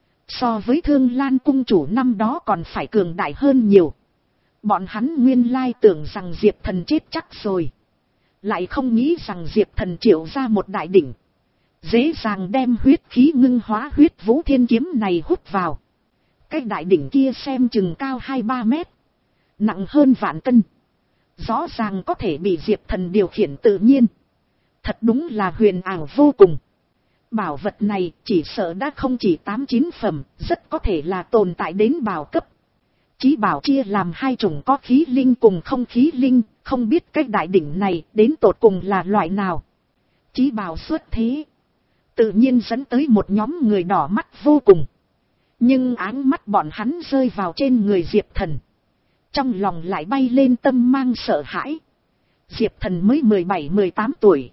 so với Thương Lan cung chủ năm đó còn phải cường đại hơn nhiều. Bọn hắn nguyên lai tưởng rằng Diệp Thần chết chắc rồi, lại không nghĩ rằng Diệp Thần triệu ra một đại đỉnh, dễ dàng đem huyết khí ngưng hóa huyết vũ thiên kiếm này hút vào. Cái đại đỉnh kia xem chừng cao hai ba mét, nặng hơn vạn cân, rõ ràng có thể bị Diệp Thần điều khiển tự nhiên. Thật đúng là huyền ảo vô cùng. Bảo vật này chỉ sợ đã không chỉ tám chín phẩm, rất có thể là tồn tại đến bảo cấp. Chí bảo chia làm hai chủng, có khí linh cùng không khí linh, không biết cái đại đỉnh này đến tột cùng là loại nào. Chí bảo xuất thế, tự nhiên dẫn tới một nhóm người đỏ mắt vô cùng. Nhưng áng mắt bọn hắn rơi vào trên người Diệp Thần, trong lòng lại bay lên tâm mang sợ hãi. Diệp Thần mới mười bảy mười tám tuổi,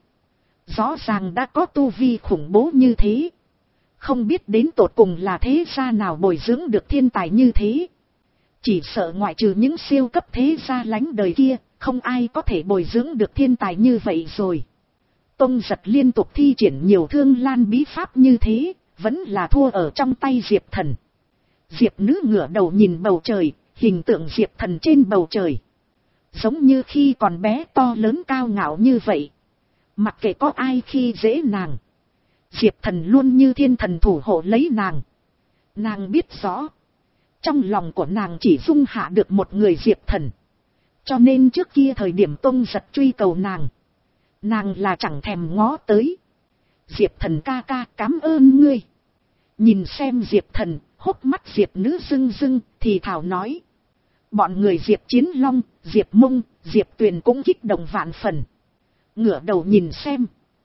rõ ràng đã có tu vi khủng bố như thế. Không biết đến tột cùng là thế gia nào bồi dưỡng được thiên tài như thế. Chỉ sợ ngoại trừ những siêu cấp thế gia lánh đời kia, không ai có thể bồi dưỡng được thiên tài như vậy rồi. Tông Giật liên tục thi triển nhiều thương lan bí pháp như thế, vẫn là thua ở trong tay Diệp Thần. Diệp nữ ngửa đầu nhìn bầu trời, hình tượng Diệp Thần trên bầu trời, giống như khi còn bé to lớn cao ngạo như vậy. Mặc kệ có ai khi dễ nàng, Diệp Thần luôn như thiên thần thủ hộ lấy nàng. Nàng biết rõ, trong lòng của nàng chỉ dung hạ được một người Diệp Thần. Cho nên trước kia thời điểm Tông Giật truy cầu nàng, nàng là chẳng thèm ngó tới. Diệp Thần ca ca, cảm ơn ngươi. Nhìn xem Diệp Thần, hốc mắt Diệp nữ rưng rưng, thì thảo nói. Bọn người Diệp Chiến Long, Diệp Mông, Diệp Tuyền cũng kích động vạn phần. Ngửa đầu nhìn xem,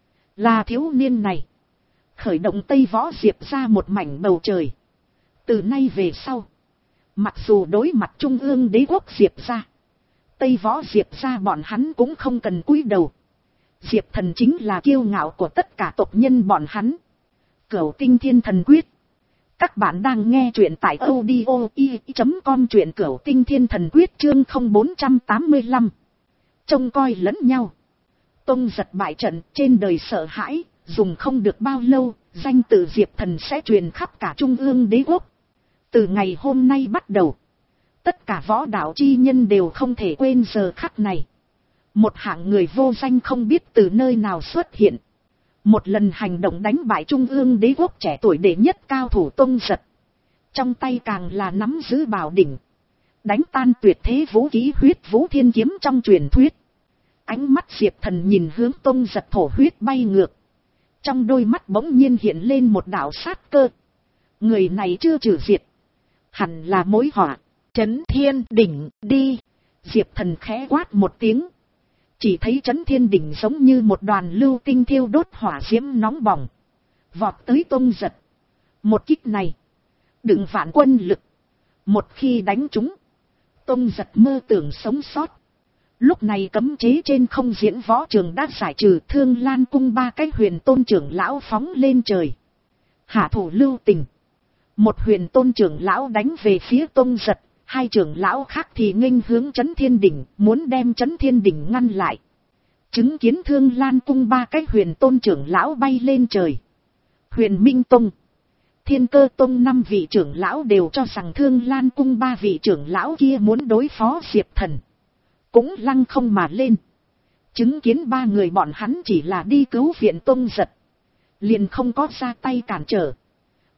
là thiếu niên này khởi động Tây Võ Diệp ra một mảnh bầu trời. Từ nay về sau, mặc dù đối mặt Trung ương đế quốc Diệp ra, Tây Võ Diệp ra bọn hắn cũng không cần cúi đầu. Diệp Thần chính là kiêu ngạo của tất cả tộc nhân bọn hắn. Cửu Tinh Thiên Thần Quyết. Các bạn đang nghe truyện tại audio i chấm com, truyện Cửu Tinh Thiên Thần Quyết chương không bốn tám lăm. Trông coi lẫn nhau. Tông Giật bại trận, trên đời sợ hãi, dùng không được bao lâu, danh tự Diệp Thần sẽ truyền khắp cả Trung ương đế quốc. Từ ngày hôm nay bắt đầu, tất cả võ đạo chi nhân đều không thể quên giờ khắc này. Một hạng người vô danh không biết từ nơi nào xuất hiện, một lần hành động đánh bại Trung ương đế quốc trẻ tuổi đệ nhất cao thủ Tông Giật. Trong tay càng là nắm giữ bảo đỉnh, đánh tan tuyệt thế vũ khí huyết vũ thiên kiếm trong truyền thuyết. Ánh mắt Diệp Thần nhìn hướng Tông Giật thổ huyết bay ngược, trong đôi mắt bỗng nhiên hiện lên một đạo sát cơ. Người này chưa trừ diệt, hẳn là mối họa. Chấn Thiên Đỉnh đi. Diệp Thần khẽ quát một tiếng, chỉ thấy Chấn Thiên Đỉnh giống như một đoàn lưu tinh thiêu đốt hỏa diễm nóng bỏng, vọt tới Tông Giật. Một kích này đựng vạn quân lực, một khi đánh trúng, Tông Giật mơ tưởng sống sót. Lúc này cấm chế trên không diễn võ trường đã giải trừ. Thương Lan cung ba cái huyền tôn trưởng lão phóng lên trời, hạ thủ lưu tình. Một huyền tôn trưởng lão đánh về phía Tông Giật, hai trưởng lão khác thì nghênh hướng Chấn Thiên Đỉnh, muốn đem Chấn Thiên Đỉnh ngăn lại. Chứng kiến Thương Lan cung ba cái huyền tôn trưởng lão bay lên trời, Huyền Minh Tông, Thiên Cơ Tông năm vị trưởng lão đều cho rằng Thương Lan cung ba vị trưởng lão kia muốn đối phó Diệp Thần, cũng lăng không mà lên. Chứng kiến ba người bọn hắn chỉ là đi cứu viện Tông Giật, liền không có ra tay cản trở.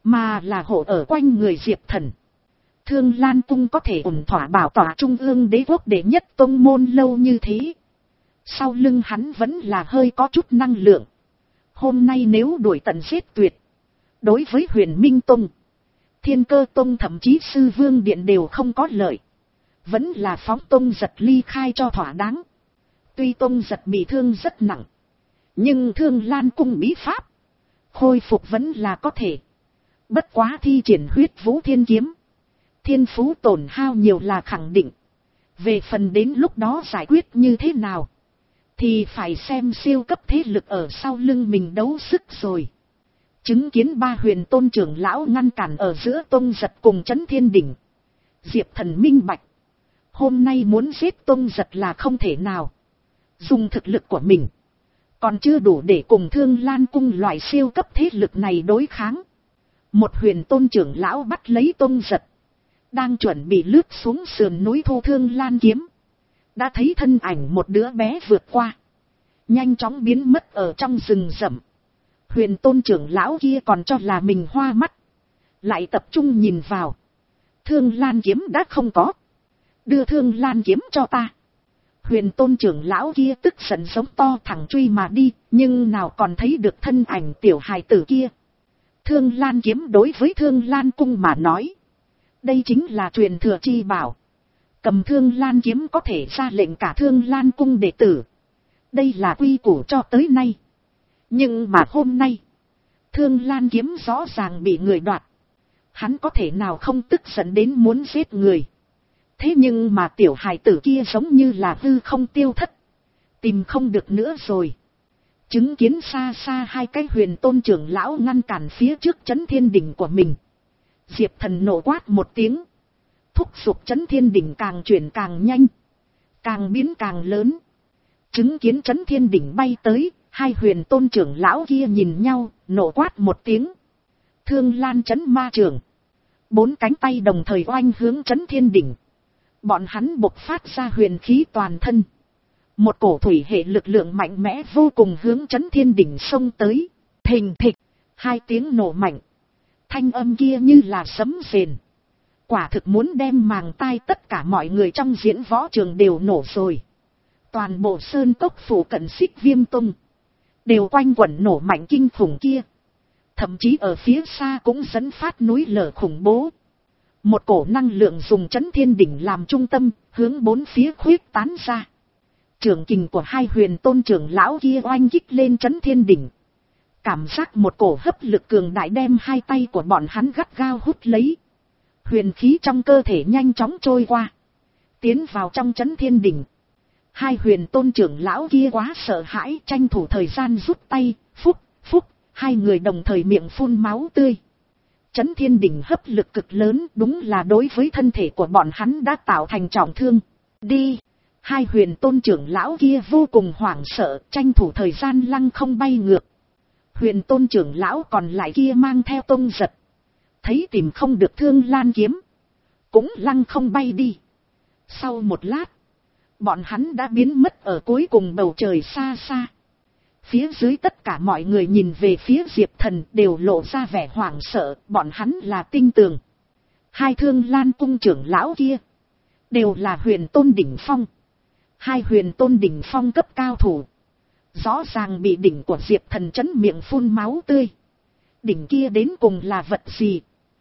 mà là hộ ở quanh người Diệp Thần. Thương Lan Cung có thể ổn thỏa bảo tỏa trung ương đế quốc đệ nhất tông môn lâu như thế. Sau lưng hắn vẫn là hơi có chút năng lượng. Hôm nay nếu đuổi tận giết tuyệt, đối với Huyền Minh Tông, Thiên Cơ Tông thậm chí Sư Vương Điện đều không có lợi. Vẫn là phóng Tông Giật ly khai cho thỏa đáng. Tuy Tông Giật bị thương rất nặng, nhưng Thương Lan Cung bí pháp khôi phục vẫn là có thể. Bất quá thi triển huyết vũ thiên kiếm, thiên phú tổn hao nhiều là khẳng định. Về phần đến lúc đó giải quyết như thế nào, thì phải xem siêu cấp thế lực ở sau lưng mình đấu sức rồi. Chứng kiến ba Huyền Tôn trưởng lão ngăn cản ở giữa Tông Giật cùng Chấn Thiên Đỉnh, Diệp Thần minh bạch, hôm nay muốn giết Tông Giật là không thể nào. Dùng thực lực của mình còn chưa đủ để cùng Thương Lan Cung loại siêu cấp thế lực này đối kháng. Một Huyền Tôn trưởng lão bắt lấy Tông Giật, đang chuẩn bị lướt xuống sườn núi thu Thương Lan kiếm, đã thấy thân ảnh một đứa bé vượt qua, nhanh chóng biến mất ở trong rừng rậm. Huyền Tôn trưởng lão kia còn cho là mình hoa mắt, lại tập trung nhìn vào. Thương Lan kiếm đã không có. Đưa Thương Lan kiếm cho ta. Huyền Tôn trưởng lão kia tức giận giống to thẳng truy mà đi, nhưng nào còn thấy được thân ảnh tiểu hài tử kia. Thương Lan kiếm đối với Thương Lan Cung mà nói, đây chính là truyền thừa chi bảo. Cầm Thương Lan kiếm có thể ra lệnh cả Thương Lan Cung đệ tử. Đây là quy củ cho tới nay. Nhưng mà hôm nay, Thương Lan kiếm rõ ràng bị người đoạt. Hắn có thể nào không tức giận đến muốn giết người. Thế nhưng mà tiểu hài tử kia giống như là hư không tiêu thất, tìm không được nữa rồi. Chứng kiến xa xa hai cái Huyền Tôn trưởng lão ngăn cản phía trước Chấn Thiên Đỉnh của mình, Diệp Thần nổ quát một tiếng, thúc giục Chấn Thiên Đỉnh càng chuyển càng nhanh, càng biến càng lớn. Chứng kiến Chấn Thiên Đỉnh bay tới, hai Huyền Tôn trưởng lão kia nhìn nhau, nổ quát một tiếng. Thương Lan Chấn Ma Trưởng. Bốn cánh tay đồng thời oanh hướng Chấn Thiên Đỉnh. Bọn hắn bộc phát ra huyền khí toàn thân. Một cổ thủy hệ lực lượng mạnh mẽ vô cùng hướng Chấn Thiên Đỉnh xông tới. Thình thịch, hai tiếng nổ mạnh. Thanh âm kia như là sấm rền. Quả thực muốn đem màng tai tất cả mọi người trong diễn võ trường đều nổ rồi. Toàn bộ sơn cốc phủ cận Xích Viêm Tông đều quanh quẩn nổ mạnh kinh khủng kia. Thậm chí ở phía xa cũng dẫn phát núi lở khủng bố. Một cổ năng lượng dùng Chấn Thiên Đỉnh làm trung tâm, hướng bốn phía khuyết tán ra. Trưởng kình của hai Huyền Tôn trưởng lão kia oanh kích lên Chấn Thiên Đỉnh. Cảm giác một cổ hấp lực cường đại đem hai tay của bọn hắn gắt gao hút lấy. Huyền khí trong cơ thể nhanh chóng trôi qua, tiến vào trong Chấn Thiên Đỉnh. Hai Huyền Tôn trưởng lão kia quá sợ hãi, tranh thủ thời gian rút tay, phúc, phúc, hai người đồng thời miệng phun máu tươi. Chấn Thiên Đỉnh hấp lực cực lớn, đúng là đối với thân thể của bọn hắn đã tạo thành trọng thương. Đi! Hai Huyền Tôn trưởng lão kia vô cùng hoảng sợ, tranh thủ thời gian lăng không bay ngược. Huyền Tôn trưởng lão còn lại kia mang theo Tông Giật, thấy tìm không được Thương Lan kiếm, cũng lăng không bay đi. Sau một lát, bọn hắn đã biến mất ở cuối cùng bầu trời xa xa. Phía dưới tất cả mọi người nhìn về phía Diệp Thần đều lộ ra vẻ hoảng sợ, bọn hắn là tinh tường. Hai Thương Lan Cung trưởng lão kia đều là Huyền Tôn đỉnh phong. Hai Huyền Tôn đỉnh phong cấp cao thủ, rõ ràng bị đỉnh của Diệp Thần chấn miệng phun máu tươi. Đỉnh kia đến cùng là vật gì?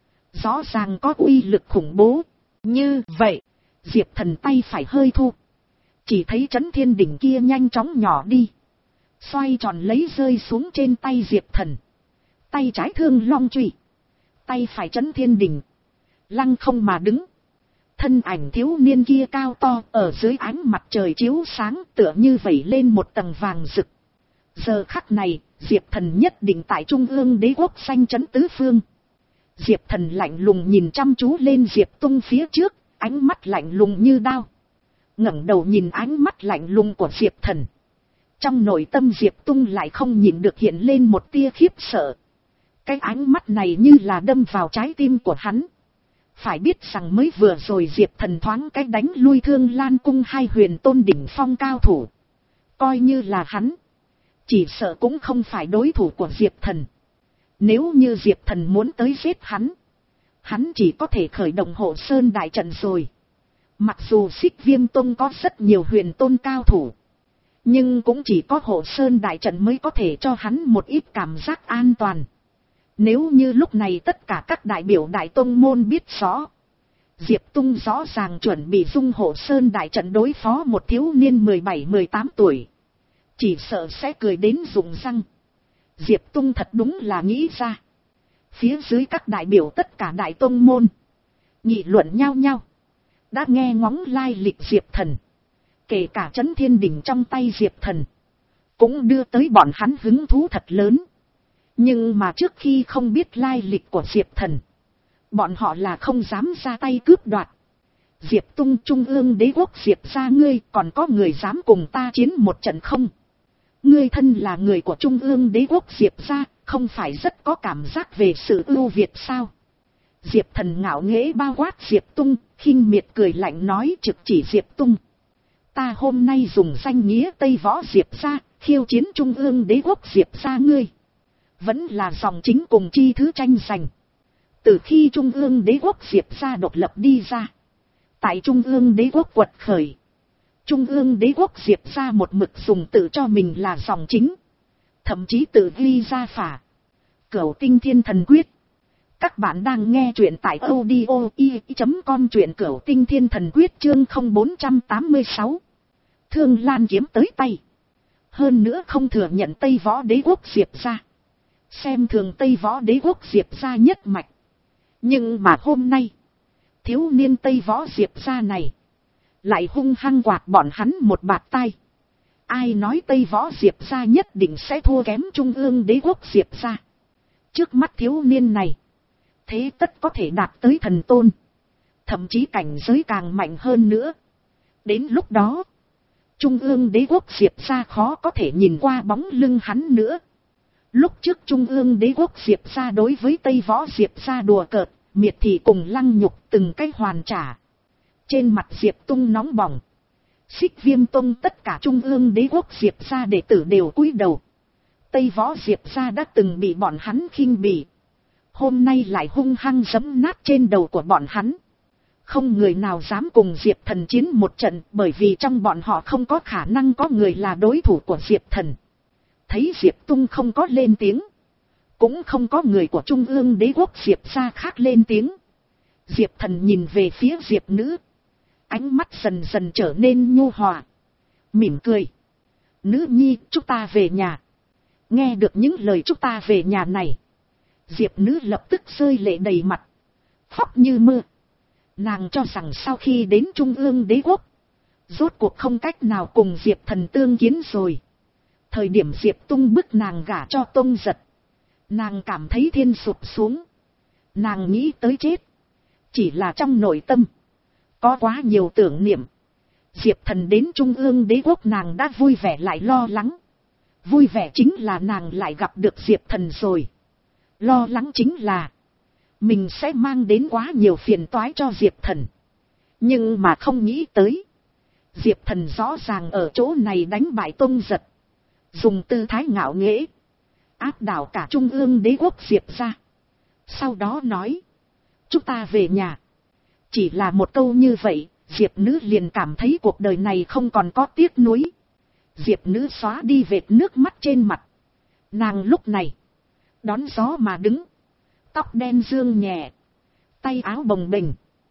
Rõ ràng có uy lực khủng bố. Như vậy, Diệp Thần tay phải hơi thu, chỉ thấy Chấn Thiên Đỉnh kia nhanh chóng nhỏ đi, xoay tròn lấy rơi xuống trên tay Diệp Thần. Tay trái Thương Long Chùy, tay phải Chấn Thiên Đỉnh, lăng không mà đứng. Thân ảnh thiếu niên kia cao to, ở dưới ánh mặt trời chiếu sáng, tựa như vẩy lên một tầng vàng rực. Giờ khắc này, Diệp Thần nhất định tại trung ương đế quốc xanh chấn tứ phương. Diệp Thần lạnh lùng nhìn chăm chú lên Diệp Tung phía trước, ánh mắt lạnh lùng như đao. Ngẩng đầu nhìn ánh mắt lạnh lùng của Diệp Thần, trong nội tâm Diệp Tung lại không nhìn được hiện lên một tia khiếp sợ. Cái ánh mắt này như là đâm vào trái tim của hắn. Phải biết rằng mới vừa rồi Diệp Thần thoáng cách đánh lui Thương Lan Cung hai Huyền Tôn đỉnh phong cao thủ. Coi như là hắn, chỉ sợ cũng không phải đối thủ của Diệp Thần. Nếu như Diệp Thần muốn tới giết hắn, hắn chỉ có thể khởi động Hộ Sơn đại trận rồi. Mặc dù Xích Viêm Tông có rất nhiều huyền tôn cao thủ, nhưng cũng chỉ có Hộ Sơn đại trận mới có thể cho hắn một ít cảm giác an toàn. Nếu như lúc này tất cả các đại biểu đại tông môn biết rõ, Diệp Tung rõ ràng chuẩn bị dung Hộ Sơn đại trận đối phó một thiếu niên mười bảy mười tám tuổi, chỉ sợ sẽ cười đến rụng răng. Diệp Tung thật đúng là nghĩ ra. Phía dưới các đại biểu tất cả đại tông môn nghị luận nhau nhau, đã nghe ngóng lai lịch Diệp Thần, kể cả Chấn Thiên Đỉnh trong tay Diệp Thần cũng đưa tới bọn hắn hứng thú thật lớn. Nhưng mà trước khi không biết lai lịch của Diệp Thần, bọn họ là không dám ra tay cướp đoạt. Diệp Tung, Trung ương đế quốc Diệp gia ngươi, còn có người dám cùng ta chiến một trận không? Ngươi thân là người của Trung ương đế quốc Diệp gia, không phải rất có cảm giác về sự ưu việt sao? Diệp Thần ngạo nghễ bao quát Diệp Tung, khinh miệt cười lạnh nói trực chỉ Diệp Tung. Ta hôm nay dùng danh nghĩa Tây Võ Diệp gia, khiêu chiến Trung ương đế quốc Diệp gia ngươi. Vẫn là dòng chính cùng chi thứ tranh giành. Từ khi Trung ương đế quốc Diệp gia độc lập đi ra, tại Trung ương đế quốc quật khởi, Trung ương đế quốc Diệp gia một mực dùng tự cho mình là dòng chính, thậm chí tự ghi ra phả Cửu Tinh Thiên Thần Quyết. Các bạn đang nghe truyện tại audio i chấm com, truyện Cửu Tinh Thiên Thần Quyết chương không bốn tám sáu. Thương Lan kiếm tới tay. Hơn nữa không thừa nhận Tây Võ đế quốc Diệp gia, xem thường Tây Võ đế quốc Diệp gia nhất mạch. Nhưng mà hôm nay, thiếu niên Tây Võ Diệp gia này lại hung hăng quạt bọn hắn một bạt tai. Ai nói Tây Võ Diệp gia nhất định sẽ thua kém Trung ương đế quốc Diệp gia? Trước mắt thiếu niên này, thế tất có thể đạt tới thần tôn, thậm chí cảnh giới càng mạnh hơn nữa. Đến lúc đó, Trung ương đế quốc Diệp gia khó có thể nhìn qua bóng lưng hắn nữa. Lúc trước Trung ương đế quốc Diệp gia đối với Tây Võ Diệp gia đùa cợt, miệt thị cùng lăng nhục từng cách hoàn trả. Trên mặt Diệp Tung nóng bỏng. Xích Viêm Tông tất cả Trung ương đế quốc Diệp gia đệ tử đều cúi đầu. Tây Võ Diệp gia đã từng bị bọn hắn khinh bỉ, hôm nay lại hung hăng giẫm nát trên đầu của bọn hắn. Không người nào dám cùng Diệp Thần chiến một trận, bởi vì trong bọn họ không có khả năng có người là đối thủ của Diệp Thần. Thấy Diệp Tung không có lên tiếng, cũng không có người của Trung ương đế quốc Diệp gia khác lên tiếng. Diệp Thần nhìn về phía Diệp Nữ, ánh mắt dần dần trở nên nhu hòa, mỉm cười. Nữ nhi, chúng ta về nhà. Nghe được những lời chúng ta về nhà này, Diệp Nữ lập tức rơi lệ đầy mặt, khóc như mưa. Nàng cho rằng sau khi đến Trung ương đế quốc, rốt cuộc không cách nào cùng Diệp Thần tương kiến rồi. Thời điểm Diệp Tung bức nàng gả cho Tông Giật, nàng cảm thấy thiên sụp xuống. Nàng nghĩ tới chết, chỉ là trong nội tâm có quá nhiều tưởng niệm. Diệp Thần đến Trung ương đế quốc nàng đã vui vẻ lại lo lắng. Vui vẻ chính là nàng lại gặp được Diệp Thần rồi. Lo lắng chính là mình sẽ mang đến quá nhiều phiền toái cho Diệp Thần. Nhưng mà không nghĩ tới, Diệp Thần rõ ràng ở chỗ này đánh bại Tông Giật, dùng tư thái ngạo nghễ áp đảo cả Trung ương đế quốc Diệp gia. Sau đó nói, chúng ta về nhà. Chỉ là một câu như vậy, Diệp Nữ liền cảm thấy cuộc đời này không còn có tiếc nuối. Diệp Nữ xóa đi vệt nước mắt trên mặt. Nàng lúc này đón gió mà đứng, tóc đen dương nhẹ, tay áo bồng bềnh.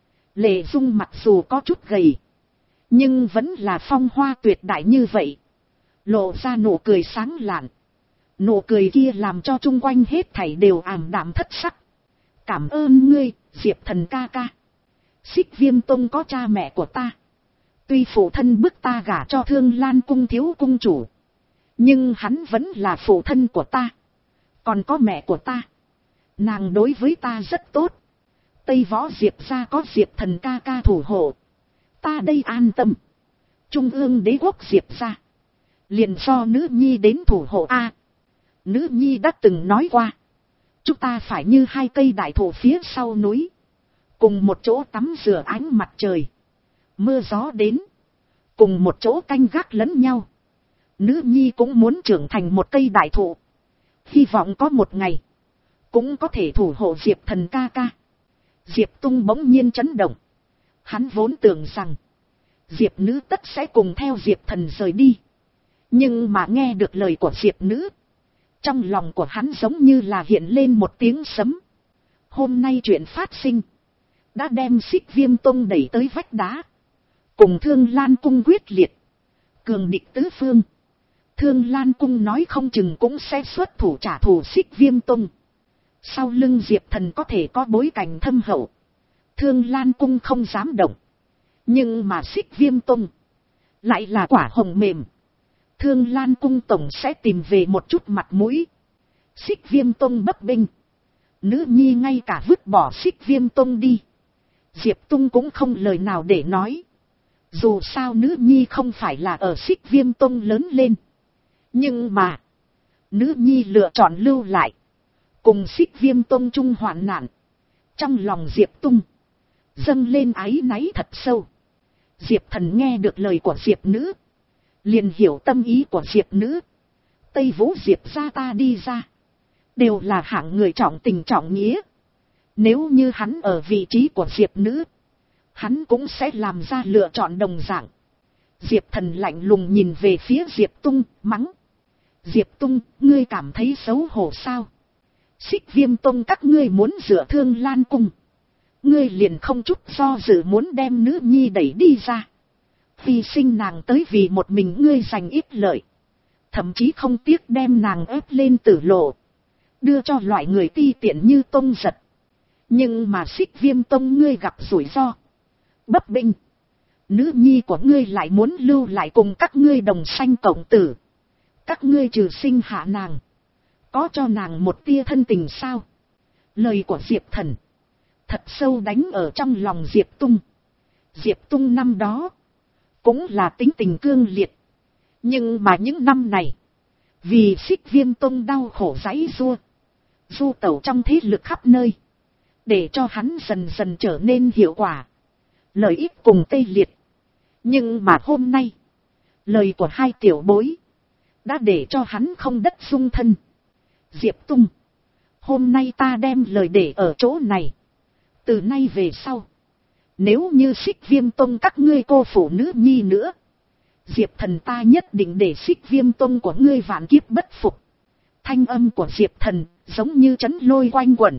Lệ Dung mặc dù có chút gầy, nhưng vẫn là phong hoa tuyệt đại như vậy, lộ ra nụ cười sáng lạn. Nụ cười kia làm cho chung quanh hết thảy đều ảm đạm thất sắc. Cảm ơn ngươi, Diệp Thần ca ca. Xích Viêm Tông có cha mẹ của ta. Tuy phụ thân bức ta gả cho Thương Lan cung thiếu cung chủ, nhưng hắn vẫn là phụ thân của ta. Còn có mẹ của ta, nàng đối với ta rất tốt. Tây Võ Diệp gia có Diệp Thần ca ca thủ hộ, ta đây an tâm. Trung ương đế quốc Diệp gia liền do nữ nhi đến thủ hộ a. Nữ nhi đã từng nói qua, chúng ta phải như hai cây đại thụ phía sau núi, cùng một chỗ tắm rửa ánh mặt trời. Mưa gió đến, cùng một chỗ canh gác lẫn nhau. Nữ nhi cũng muốn trưởng thành một cây đại thụ, hy vọng có một ngày cũng có thể thủ hộ Diệp Thần ca ca. Diệp Tung bỗng nhiên chấn động. Hắn vốn tưởng rằng Diệp Nữ tất sẽ cùng theo Diệp Thần rời đi. Nhưng mà nghe được lời của Diệp Nữ, trong lòng của hắn giống như là hiện lên một tiếng sấm. Hôm nay chuyện phát sinh đã đem Xích Viêm Tông đẩy tới vách đá. Cùng Thương Lan Cung quyết liệt, cường địch tứ phương. Thương Lan Cung nói không chừng cũng sẽ xuất thủ trả thù Xích Viêm Tông. Sau lưng Diệp Thần có thể có bối cảnh thâm hậu, Thương Lan Cung không dám động. Nhưng mà Xích Viêm Tông lại là quả hồng mềm, Thương Lan Cung tổng sẽ tìm về một chút mặt mũi. Xích Viêm Tông bấp bênh, nữ nhi ngay cả vứt bỏ Xích Viêm Tông đi. Diệp Tung cũng không lời nào để nói. Dù sao nữ nhi không phải là ở Xích Viêm Tông lớn lên. Nhưng mà nữ nhi lựa chọn lưu lại, cùng Xích Viêm Tông chung hoạn nạn. Trong lòng Diệp Tung dâng lên áy náy thật sâu. Diệp Thần nghe được lời của Diệp Nữ, liền hiểu tâm ý của Diệp Nữ. Tây Vũ Diệp ra ta đi ra, đều là hạng người trọng tình trọng nghĩa. Nếu như hắn ở vị trí của Diệp Nữ, hắn cũng sẽ làm ra lựa chọn đồng dạng. Diệp Thần lạnh lùng nhìn về phía Diệp Tung, mắng. Diệp Tung, ngươi cảm thấy xấu hổ sao? Xích Viêm Tông các ngươi muốn dựa Thương Lan Cung, ngươi liền không chút do dự muốn đem nữ nhi đẩy đi ra. Vì sinh nàng tới vì một mình ngươi giành ít lợi. Thậm chí không tiếc đem nàng ép lên tử lộ, đưa cho loại người ti tiện như Tông Giật. Nhưng mà Xích Viêm Tông ngươi gặp rủi ro, bấp bênh. Nữ nhi của ngươi lại muốn lưu lại cùng các ngươi đồng sanh cộng tử. Các ngươi trừ sinh hạ nàng, có cho nàng một tia thân tình sao? Lời của Diệp Thần thật sâu đánh ở trong lòng Diệp Tung. Diệp Tung năm đó cũng là tính tình cương liệt. Nhưng mà những năm này, vì Xích Viêm Tông đau khổ giãy giụa, du tẩu trong thế lực khắp nơi, để cho hắn dần dần trở nên hiệu quả, lợi ích cùng tê liệt. Nhưng mà hôm nay, lời của hai tiểu bối đã để cho hắn không đất dung thân. Diệp Tung, hôm nay ta đem lời để ở chỗ này. Từ nay về sau, nếu như Xích Viêm Tông các ngươi cô phụ nữ nhi nữa, Diệp Thần ta nhất định để Xích Viêm Tông của ngươi vạn kiếp bất phục. Thanh âm của Diệp Thần giống như trấn lôi quanh quẩn.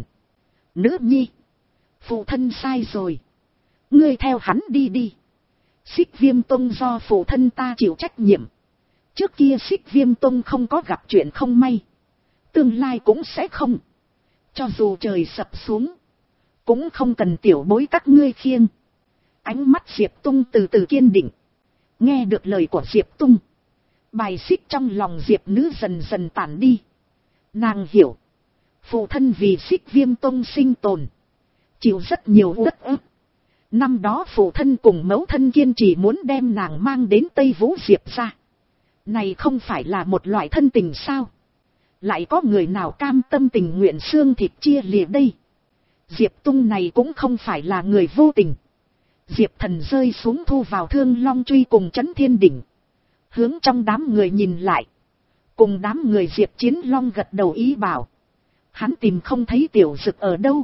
Nữ nhi, phụ thân sai rồi, ngươi theo hắn đi đi. Xích Viêm Tông do phụ thân ta chịu trách nhiệm. Trước kia Xích Viêm Tông không có gặp chuyện không may, tương lai cũng sẽ không. Cho dù trời sập xuống, cũng không cần tiểu bối các ngươi khiêng. Ánh mắt Diệp Tung từ từ kiên định. Nghe được lời của Diệp Tung, bài xích trong lòng Diệp Nữ dần dần tản đi. Nàng hiểu, phụ thân vì Xích Viêm Tông sinh tồn, chịu rất nhiều uất ức. Năm đó phụ thân cùng mẫu thân kiên trì muốn đem nàng mang đến Tây Vũ Diệp ra. Này không phải là một loại thân tình sao? Lại có người nào cam tâm tình nguyện xương thịt chia lìa đây? Diệp Tung này cũng không phải là người vô tình. Diệp Thần rơi xuống thu vào Thương Long Truy cùng Chấn Thiên Đỉnh, hướng trong đám người nhìn lại, cùng đám người Diệp Chiến Long gật đầu ý bảo. Hắn tìm không thấy Tiểu Dực ở đâu.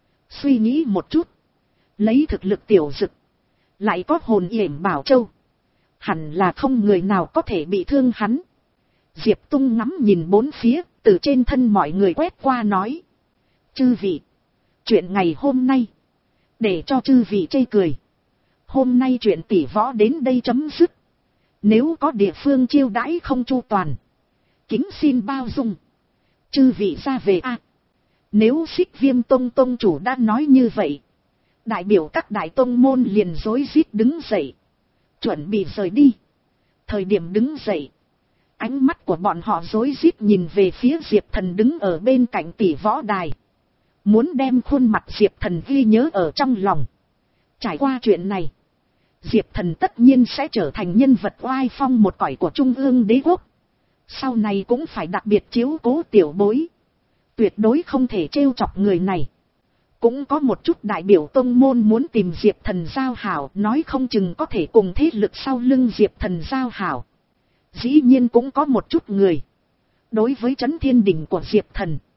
Suy nghĩ một chút, lấy thực lực Tiểu Dực, lại có hồn yểm Bảo Châu, hẳn là không người nào có thể bị thương hắn. Diệp Tung ngắm nhìn bốn phía, từ trên thân mọi người quét qua nói. Chư vị, chuyện ngày hôm nay, để cho chư vị chê cười. Hôm nay chuyện tỷ võ đến đây chấm dứt. Nếu có địa phương chiêu đãi không chu toàn, kính xin bao dung. Chư vị ra về a. À, nếu Xích Viêm Tông tông chủ đã nói như vậy, đại biểu các đại tông môn liền rối rít đứng dậy, chuẩn bị rời đi. Thời điểm đứng dậy, ánh mắt của bọn họ rối rít nhìn về phía Diệp Thần đứng ở bên cạnh tỷ võ đài, muốn đem khuôn mặt Diệp Thần ghi nhớ ở trong lòng. Trải qua chuyện này, Diệp Thần tất nhiên sẽ trở thành nhân vật oai phong một cõi của Trung ương đế quốc. Sau này cũng phải đặc biệt chiếu cố tiểu bối, tuyệt đối không thể trêu chọc người này. Cũng có một chút đại biểu tông môn muốn tìm Diệp Thần giao hảo, nói không chừng có thể cùng thế lực sau lưng Diệp Thần giao hảo. Dĩ nhiên cũng có một chút người đối với Chấn Thiên Đỉnh của Diệp Thần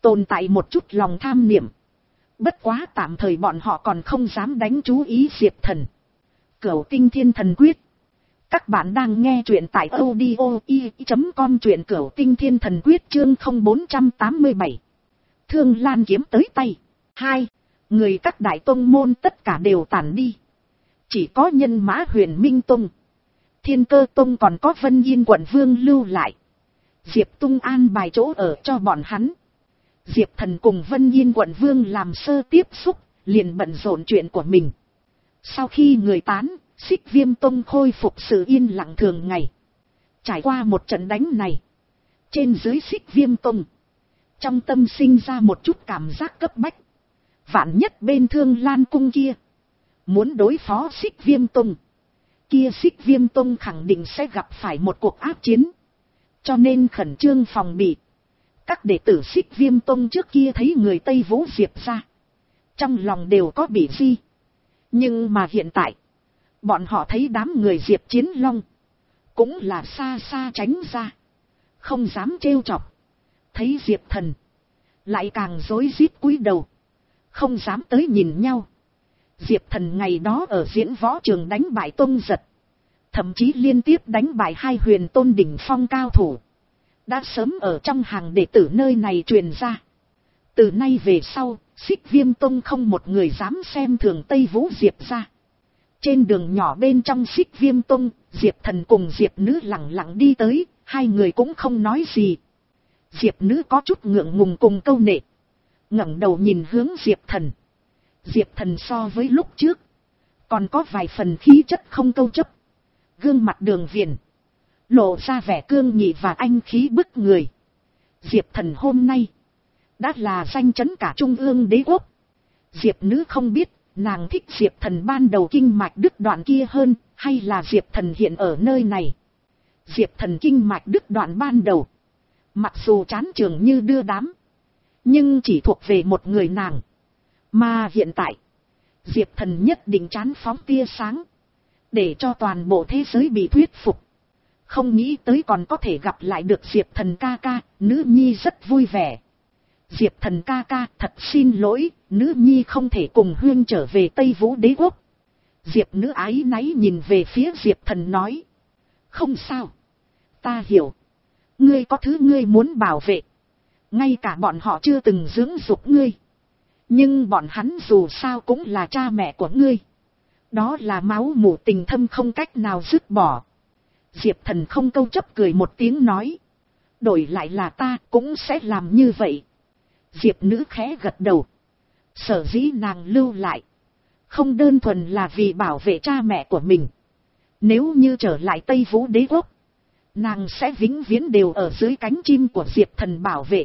tồn tại một chút lòng tham niệm. Bất quá tạm thời bọn họ còn không dám đánh chú ý Diệp Thần. Cửu Tinh Thiên Thần Quyết. Các bạn đang nghe truyện tại audio i chấm com, truyện Cửu Tinh Thiên Thần Quyết chương không bốn trăm tám mươi bảy. Thương Lan kiếm tới tay. Hai. Người các đại tông môn tất cả đều tản đi. Chỉ có Nhân Mã Huyền Minh Tông, Thiên Cơ Tông còn có Vân Yên quận vương lưu lại. Diệp Tung an bài chỗ ở cho bọn hắn. Diệp Thần cùng Vân Yên quận vương làm sơ tiếp xúc, liền bận rộn chuyện của mình. Sau khi người tán, Xích Viêm Tông khôi phục sự yên lặng thường ngày. Trải qua một trận đánh này, trên dưới Xích Viêm Tông, trong tâm sinh ra một chút cảm giác cấp bách. Vạn nhất bên Thương Lan cung kia muốn đối phó Xích Viêm Tông, kia Xích Viêm Tông khẳng định sẽ gặp phải một cuộc ác chiến. Cho nên khẩn trương phòng bị. Các đệ tử Xích Viêm Tông trước kia thấy người Tây Vũ Diệp ra, trong lòng đều có bị di. Nhưng mà hiện tại, bọn họ thấy đám người Diệp Chiến Long, cũng là xa xa tránh ra, không dám trêu chọc. Thấy Diệp Thần, lại càng rối rít cúi đầu, không dám tới nhìn nhau. Diệp Thần ngày đó ở diễn võ trường đánh bại Tông Giật, thậm chí liên tiếp đánh bại hai huyền tôn đỉnh phong cao thủ, đã sớm ở trong hàng đệ tử nơi này truyền ra. Từ nay về sau, Xích Viêm Tông không một người dám xem thường Tây Vũ Diệp ra. Trên đường nhỏ bên trong Xích Viêm Tông, Diệp Thần cùng Diệp Nữ lặng lặng đi tới, hai người cũng không nói gì. Diệp Nữ có chút ngượng ngùng cùng câu nệ, ngẩng đầu nhìn hướng Diệp Thần. Diệp Thần so với lúc trước, còn có vài phần khí chất không câu chấp. Gương mặt đường viền, lộ ra vẻ cương nghị và anh khí bức người. Diệp Thần hôm nay đã là danh chấn cả Trung ương đế quốc. Diệp Nữ không biết, nàng thích Diệp Thần ban đầu kinh mạch đứt đoạn kia hơn, hay là Diệp Thần hiện ở nơi này. Diệp Thần kinh mạch đứt đoạn ban đầu, mặc dù chán trường như đưa đám, nhưng chỉ thuộc về một người nàng. Mà hiện tại, Diệp Thần nhất định chán phóng tia sáng, để cho toàn bộ thế giới bị thuyết phục. Không nghĩ tới còn có thể gặp lại được Diệp Thần ca ca, Nữ nhi rất vui vẻ. Diệp Thần ca ca, thật xin lỗi, Nữ nhi không thể cùng Huyên trở về Tây Vũ đế quốc. Diệp Nữ ái náy nhìn về phía Diệp Thần nói. Không sao, ta hiểu. Ngươi có thứ ngươi muốn bảo vệ. Ngay cả bọn họ chưa từng dưỡng dục ngươi, nhưng bọn hắn dù sao cũng là cha mẹ của ngươi. Đó là máu mủ tình thâm không cách nào dứt bỏ. Diệp Thần không câu chấp cười một tiếng nói. Đổi lại là ta cũng sẽ làm như vậy. Diệp Nữ khẽ gật đầu. Sở dĩ nàng lưu lại, không đơn thuần là vì bảo vệ cha mẹ của mình. Nếu như trở lại Tây Vũ đế quốc, nàng sẽ vĩnh viễn đều ở dưới cánh chim của Diệp Thần bảo vệ.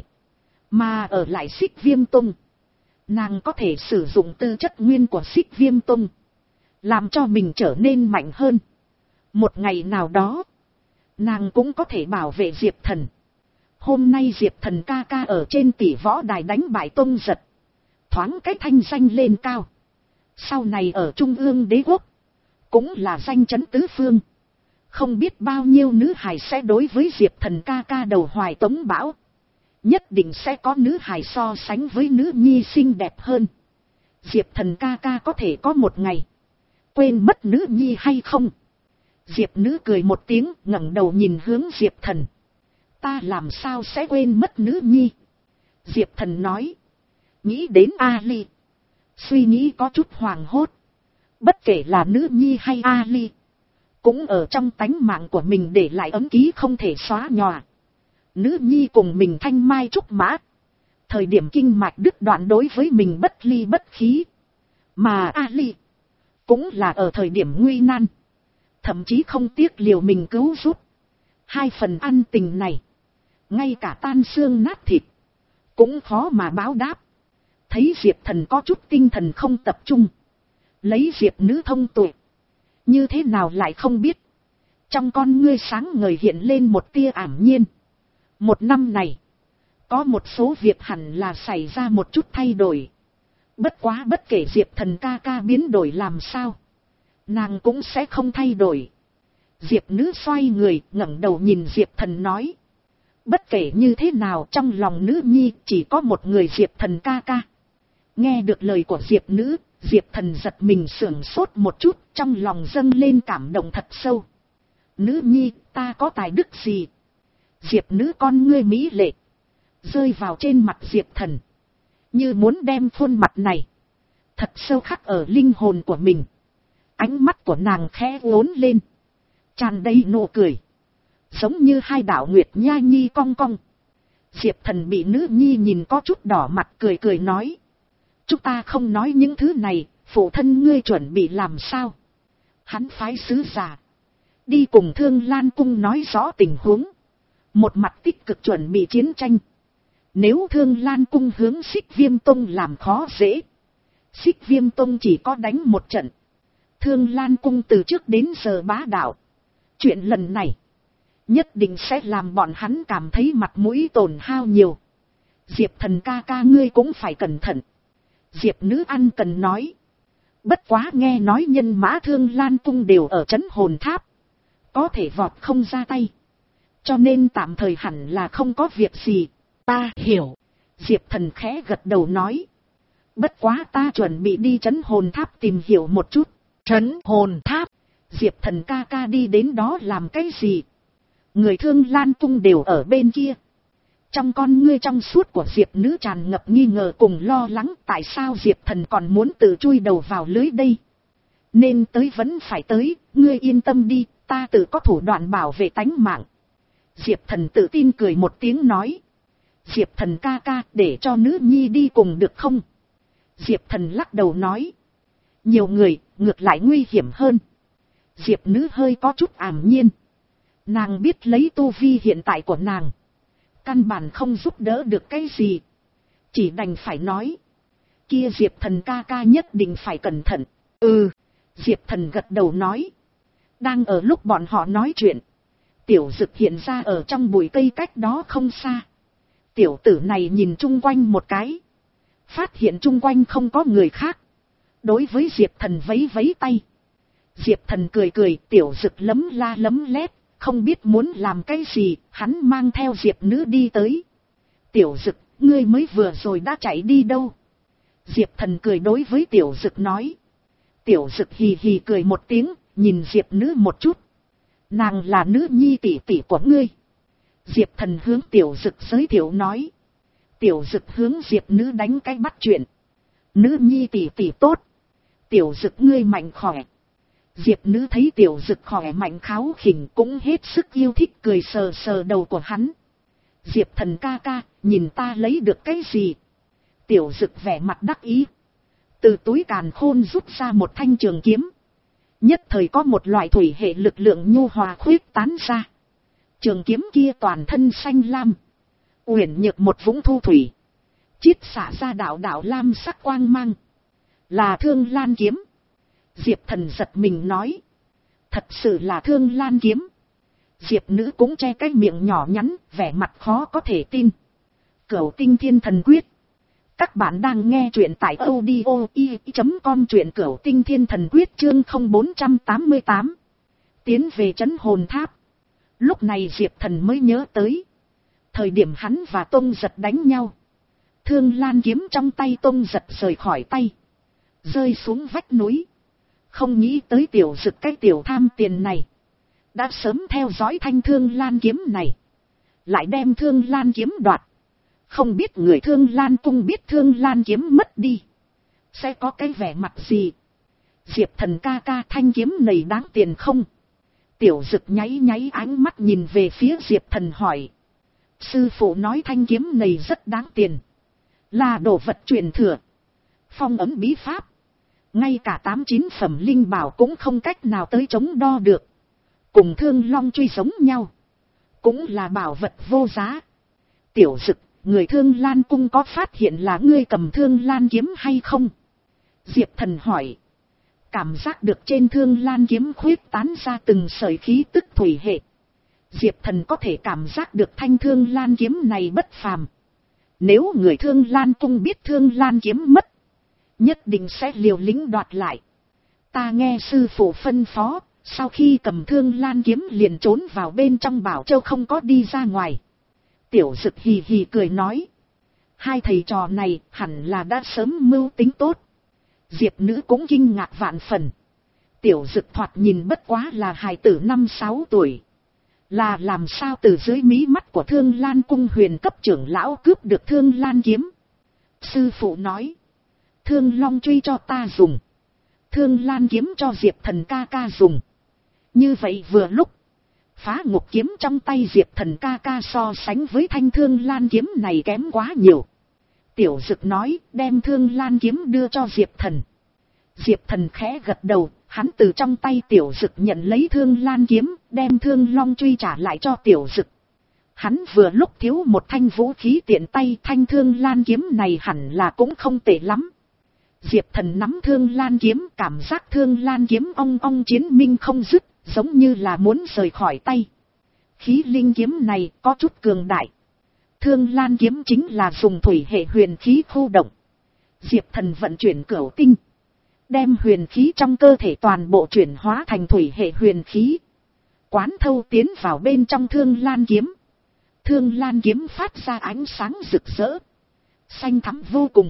Mà ở lại Xích Viêm Tông, nàng có thể sử dụng tư chất nguyên của Xích Viêm Tông, làm cho mình trở nên mạnh hơn. Một ngày nào đó, nàng cũng có thể bảo vệ Diệp Thần. Hôm nay Diệp Thần ca ca ở trên tỷ võ đài đánh bại Tông Giật, thoáng cái thanh danh lên cao. Sau này ở Trung ương đế quốc, cũng là danh chấn tứ phương. Không biết bao nhiêu nữ hài sẽ đối với Diệp Thần ca ca đầu hoài tống bão. Nhất định sẽ có nữ hài so sánh với nữ nhi xinh đẹp hơn. Diệp Thần ca ca có thể có một ngày quên mất nữ nhi hay không? Diệp Nữ cười một tiếng, ngẩng đầu nhìn hướng Diệp Thần. Ta làm sao sẽ quên mất nữ nhi? Diệp Thần nói. Nghĩ đến Ali, suy nghĩ có chút hoảng hốt. Bất kể là nữ nhi hay Ali, cũng ở trong tánh mạng của mình để lại ấm ký không thể xóa nhòa. Nữ nhi cùng mình thanh mai trúc mã, thời điểm kinh mạch đứt đoạn đối với mình bất ly bất khí. Mà Ali, cũng là ở thời điểm nguy nan, thậm chí không tiếc liều mình cứu giúp. Hai phần ăn tình này, ngay cả tan xương nát thịt, cũng khó mà báo đáp. Thấy Diệp Thần có chút tinh thần không tập trung, lấy Diệp Nữ thông tuệ, như thế nào lại không biết. Trong con ngươi sáng ngời hiện lên một tia ảm nhiên. Một năm này, có một số việc hẳn là xảy ra một chút thay đổi. Bất quá bất kể Diệp Thần ca ca biến đổi làm sao, nàng cũng sẽ không thay đổi. Diệp Nữ xoay người, ngẩng đầu nhìn Diệp Thần nói. Bất kể như thế nào trong lòng nữ nhi chỉ có một người Diệp Thần ca ca. Nghe được lời của Diệp nữ, Diệp Thần giật mình sưởng sốt một chút, trong lòng dâng lên cảm động thật sâu. Nữ nhi, ta có tài đức gì? Diệp nữ con ngươi mỹ lệ, rơi vào trên mặt Diệp Thần, như muốn đem khuôn mặt này thật sâu khắc ở linh hồn của mình. Ánh mắt của nàng khẽ uốn lên, tràn đầy nụ cười, giống như hai đạo nguyệt nha nhi cong cong. Diệp Thần bị nữ nhi nhìn có chút đỏ mặt, cười cười nói. Chúng ta không nói những thứ này, phụ thân ngươi chuẩn bị làm sao? Hắn phái sứ giả đi cùng Thương Lan Cung nói rõ tình huống, một mặt tích cực chuẩn bị chiến tranh. Nếu Thương Lan Cung hướng Xích Viêm Tông làm khó dễ, Xích Viêm Tông chỉ có đánh một trận. Thương Lan Cung từ trước đến giờ bá đạo, chuyện lần này nhất định sẽ làm bọn hắn cảm thấy mặt mũi tổn hao nhiều. Diệp Thần ca ca ngươi cũng phải cẩn thận. Diệp nữ ăn cần nói. Bất quá nghe nói nhân mã Thương Lan Cung đều ở trấn hồn tháp, có thể vọt không ra tay, cho nên tạm thời hẳn là không có việc gì. Ta hiểu. Diệp Thần khẽ gật đầu nói. Bất quá ta chuẩn bị đi trấn hồn tháp tìm hiểu một chút. Trấn hồn tháp? Diệp Thần ca ca đi đến đó làm cái gì? Người Thương Lan Cung đều ở bên kia. Trong con ngươi trong suốt của Diệp nữ tràn ngập nghi ngờ cùng lo lắng, tại sao Diệp Thần còn muốn tự chui đầu vào lưới đây? Nên tới vẫn phải tới, ngươi yên tâm đi, ta tự có thủ đoạn bảo vệ tánh mạng. Diệp Thần tự tin cười một tiếng nói. Diệp Thần ca ca, để cho nữ nhi đi cùng được không? Diệp Thần lắc đầu nói. Nhiều người, ngược lại nguy hiểm hơn. Diệp nữ hơi có chút ảm nhiên. Nàng biết lấy tu vi hiện tại của nàng, căn bản không giúp đỡ được cái gì. Chỉ đành phải nói. Kia Diệp Thần ca ca nhất định phải cẩn thận. Ừ. Diệp Thần gật đầu nói. Đang ở lúc bọn họ nói chuyện, Tiểu Dực hiện ra ở trong bụi cây cách đó không xa. Tiểu tử này nhìn chung quanh một cái, phát hiện chung quanh không có người khác, đối với Diệp Thần vẫy vẫy tay. Diệp Thần cười cười, Tiểu Dực lấm la lấm lét, không biết muốn làm cái gì, hắn mang theo Diệp nữ đi tới. Tiểu Dực, ngươi mới vừa rồi đã chạy đi đâu? Diệp Thần cười đối với Tiểu Dực nói. Tiểu Dực hì hì cười một tiếng, nhìn Diệp nữ một chút. Nàng là nữ nhi tỷ tỷ của ngươi. Diệp Thần hướng Tiểu Dực giới thiệu nói. Tiểu Dực hướng Diệp nữ đánh cái bắt chuyện. Nữ nhi tỷ tỷ tốt. Tiểu Dực ngươi mạnh khỏe. Diệp nữ thấy Tiểu Dực khỏe mạnh kháo khỉnh cũng hết sức yêu thích, cười sờ sờ đầu của hắn. Diệp Thần ca ca, nhìn ta lấy được cái gì? Tiểu Dực vẻ mặt đắc ý, từ túi càn khôn rút ra một thanh trường kiếm. Nhất thời có một loại thủy hệ lực lượng nhu hòa khuyết tán ra. Trường kiếm kia toàn thân xanh lam, uyển nhược một vũng thu thủy, chiết xả ra đạo đạo lam sắc quang mang. Là Thương Lan kiếm. Diệp Thần giật mình nói. Thật sự là Thương Lan kiếm. Diệp nữ cũng che cái miệng nhỏ nhắn, vẻ mặt khó có thể tin. Cửu Tinh Thiên Thần Quyết. Các bạn đang nghe truyện tại audio i chấm com, truyện Cửu Tinh Thiên Thần Quyết chương không bốn tám tám. Tiến về trấn hồn tháp. Lúc này Diệp Thần mới nhớ tới. Thời điểm hắn và Tông Giật đánh nhau, Thương Lan kiếm trong tay Tông Giật rời khỏi tay, rơi xuống vách núi. Không nghĩ tới Tiểu Dực cái tiểu tham tiền này đã sớm theo dõi thanh Thương Lan kiếm này, lại đem Thương Lan kiếm đoạt. Không biết người Thương Lan Cung biết Thương Lan kiếm mất đi sẽ có cái vẻ mặt gì. Diệp Thần ca ca, thanh kiếm này đáng tiền không? Tiểu Dực nháy nháy ánh mắt nhìn về phía Diệp Thần hỏi. Sư phụ nói thanh kiếm này rất đáng tiền, là đồ vật truyền thừa, phong ấn bí pháp, ngay cả tám chín phẩm linh bảo cũng không cách nào tới chống đo được. Cùng Thương Long truy giống nhau, cũng là bảo vật vô giá. Tiểu Dực, người Thương Lan Cung có phát hiện là ngươi cầm Thương Lan kiếm hay không? Diệp Thần hỏi. Cảm giác được trên Thương Lan kiếm khuyết tán ra từng sợi khí tức thủy hệ. Diệp Thần có thể cảm giác được thanh Thương Lan kiếm này bất phàm. Nếu người Thương Lan Cung biết Thương Lan kiếm mất, nhất định sẽ liều lĩnh đoạt lại. Ta nghe sư phụ phân phó, sau khi cầm Thương Lan kiếm liền trốn vào bên trong Bảo Châu, không có đi ra ngoài. Tiểu Dực hì hì cười nói. Hai thầy trò này hẳn là đã sớm mưu tính tốt. Diệp Nữ cũng kinh ngạc vạn phần. Tiểu Dực thoạt nhìn bất quá là hài tử năm sáu tuổi. Là làm sao từ dưới mí mắt của Thương Lan cung huyền cấp trưởng lão cướp được Thương Lan kiếm. Sư phụ nói. Thương Long truy cho ta dùng. Thương Lan kiếm cho Diệp Thần ca ca dùng. Như vậy vừa lúc. Phá ngục kiếm trong tay Diệp Thần ca ca so sánh với thanh Thương Lan kiếm này kém quá nhiều. Tiểu Dực nói đem Thương Lan kiếm đưa cho Diệp Thần. Diệp Thần khẽ gật đầu, hắn từ trong tay Tiểu Dực nhận lấy Thương Lan kiếm, đem Thương Long truy trả lại cho Tiểu Dực. Hắn vừa lúc thiếu một thanh vũ khí tiện tay, thanh Thương Lan kiếm này hẳn là cũng không tệ lắm. Diệp Thần nắm Thương Lan kiếm, cảm giác Thương Lan kiếm ong ong chiến minh không dứt, giống như là muốn rời khỏi tay. Khí linh kiếm này có chút cường đại. Thương Lan kiếm chính là dùng thủy hệ huyền khí khu động. Diệp Thần vận chuyển cửu tinh. Đem huyền khí trong cơ thể toàn bộ chuyển hóa thành thủy hệ huyền khí. Quán thâu tiến vào bên trong Thương Lan kiếm. Thương Lan kiếm phát ra ánh sáng rực rỡ. Xanh thắm vô cùng.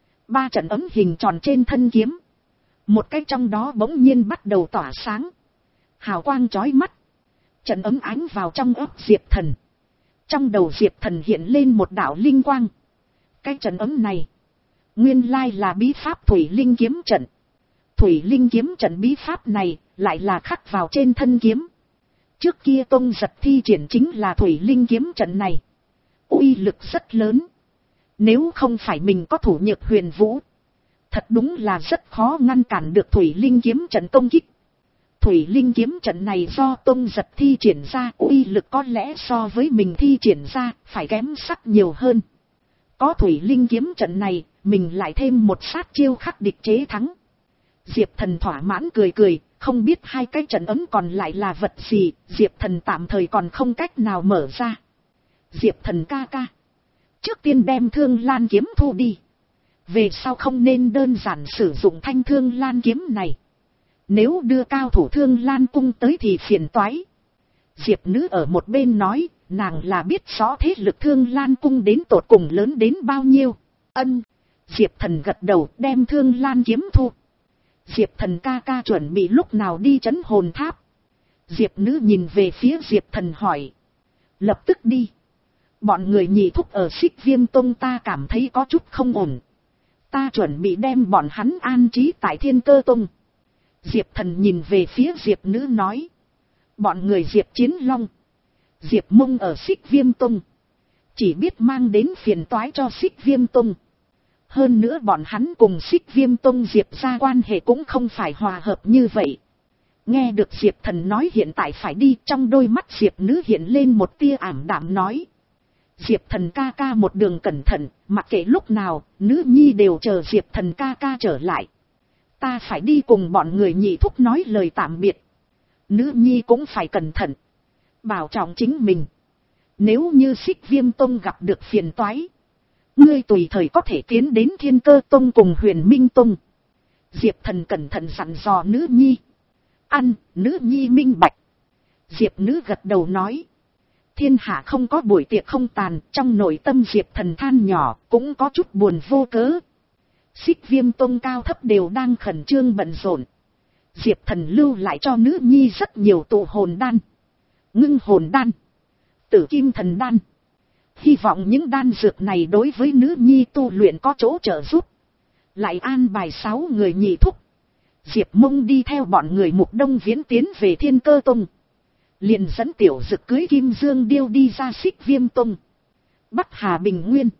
Ba trận ấm hình tròn trên thân kiếm. Một cái trong đó bỗng nhiên bắt đầu tỏa sáng. Hào quang chói mắt. Trận ấm ánh vào trong óc Diệp Thần. Trong đầu Diệp Thần hiện lên một đạo linh quang. Cái trận ấm này. Nguyên lai là bí pháp thủy linh kiếm trận. Thủy linh kiếm trận bí pháp này lại là khắc vào trên thân kiếm. Trước kia Tông Giật thi triển chính là thủy linh kiếm trận này. Uy lực rất lớn. Nếu không phải mình có thủ nhược huyền vũ. Thật đúng là rất khó ngăn cản được thủy linh kiếm trận công kích. Thủy linh kiếm trận này do Tông Giật thi triển ra, uy lực có lẽ so với mình thi triển ra phải kém sắc nhiều hơn. Có thủy linh kiếm trận này, mình lại thêm một sát chiêu khắc địch chế thắng. Diệp Thần thỏa mãn cười cười, không biết hai cái trận ấm còn lại là vật gì, Diệp Thần tạm thời còn không cách nào mở ra. Diệp Thần ca ca. Trước tiên đem Thương Lan kiếm thu đi. Về sau không nên đơn giản sử dụng thanh Thương Lan kiếm này. Nếu đưa cao thủ Thương Lan cung tới thì phiền toái. Diệp Nữ ở một bên nói, nàng là biết rõ thế lực Thương Lan cung đến tột cùng lớn đến bao nhiêu. Ân. Diệp Thần gật đầu đem Thương Lan kiếm thu. Diệp Thần ca ca chuẩn bị lúc nào đi trấn hồn tháp. Diệp Nữ nhìn về phía Diệp Thần hỏi. Lập tức đi. Bọn người nhị thúc ở Xích Viêm Tông ta cảm thấy có chút không ổn. Ta chuẩn bị đem bọn hắn an trí tại Thiên Cơ Tông. Diệp Thần nhìn về phía Diệp Nữ nói. Bọn người Diệp Chiến Long, Diệp Mông ở Xích Viêm Tông. Chỉ biết mang đến phiền toái cho Xích Viêm Tông. Hơn nữa bọn hắn cùng Xích Viêm Tông Diệp ra quan hệ cũng không phải hòa hợp như vậy. Nghe được Diệp Thần nói hiện tại phải đi, trong đôi mắt Diệp Nữ hiện lên một tia ảm đạm nói. Diệp Thần ca ca một đường cẩn thận, mặc kệ lúc nào, nữ nhi đều chờ Diệp Thần ca ca trở lại. Ta phải đi cùng bọn người nhị thúc nói lời tạm biệt. Nữ nhi cũng phải cẩn thận. Bảo trọng chính mình. Nếu như Xích Viêm Tông gặp được phiền toái, ngươi tùy thời có thể tiến đến Thiên Cơ Tông cùng Huyền Minh Tông. Diệp Thần cẩn thận dặn dò nữ nhi. Ăn, nữ nhi minh bạch. Diệp Nữ gật đầu nói. Thiên hạ không có buổi tiệc không tàn, trong nội tâm Diệp Thần than nhỏ, cũng có chút buồn vô cớ. Xích Viêm Tông cao thấp đều đang khẩn trương bận rộn. Diệp Thần lưu lại cho nữ nhi rất nhiều tụ hồn đan, ngưng hồn đan, tử kim thần đan. Hy vọng những đan dược này đối với nữ nhi tu luyện có chỗ trợ giúp. Lại an bài sáu người nhị thúc. Diệp Mông đi theo bọn người Mục Đông Viễn tiến về Thiên Cơ Tông. Liền dẫn Tiểu Dực cưới Kim Dương Điêu đi ra Xích Viêm Tông. Bắc Hà Bình Nguyên.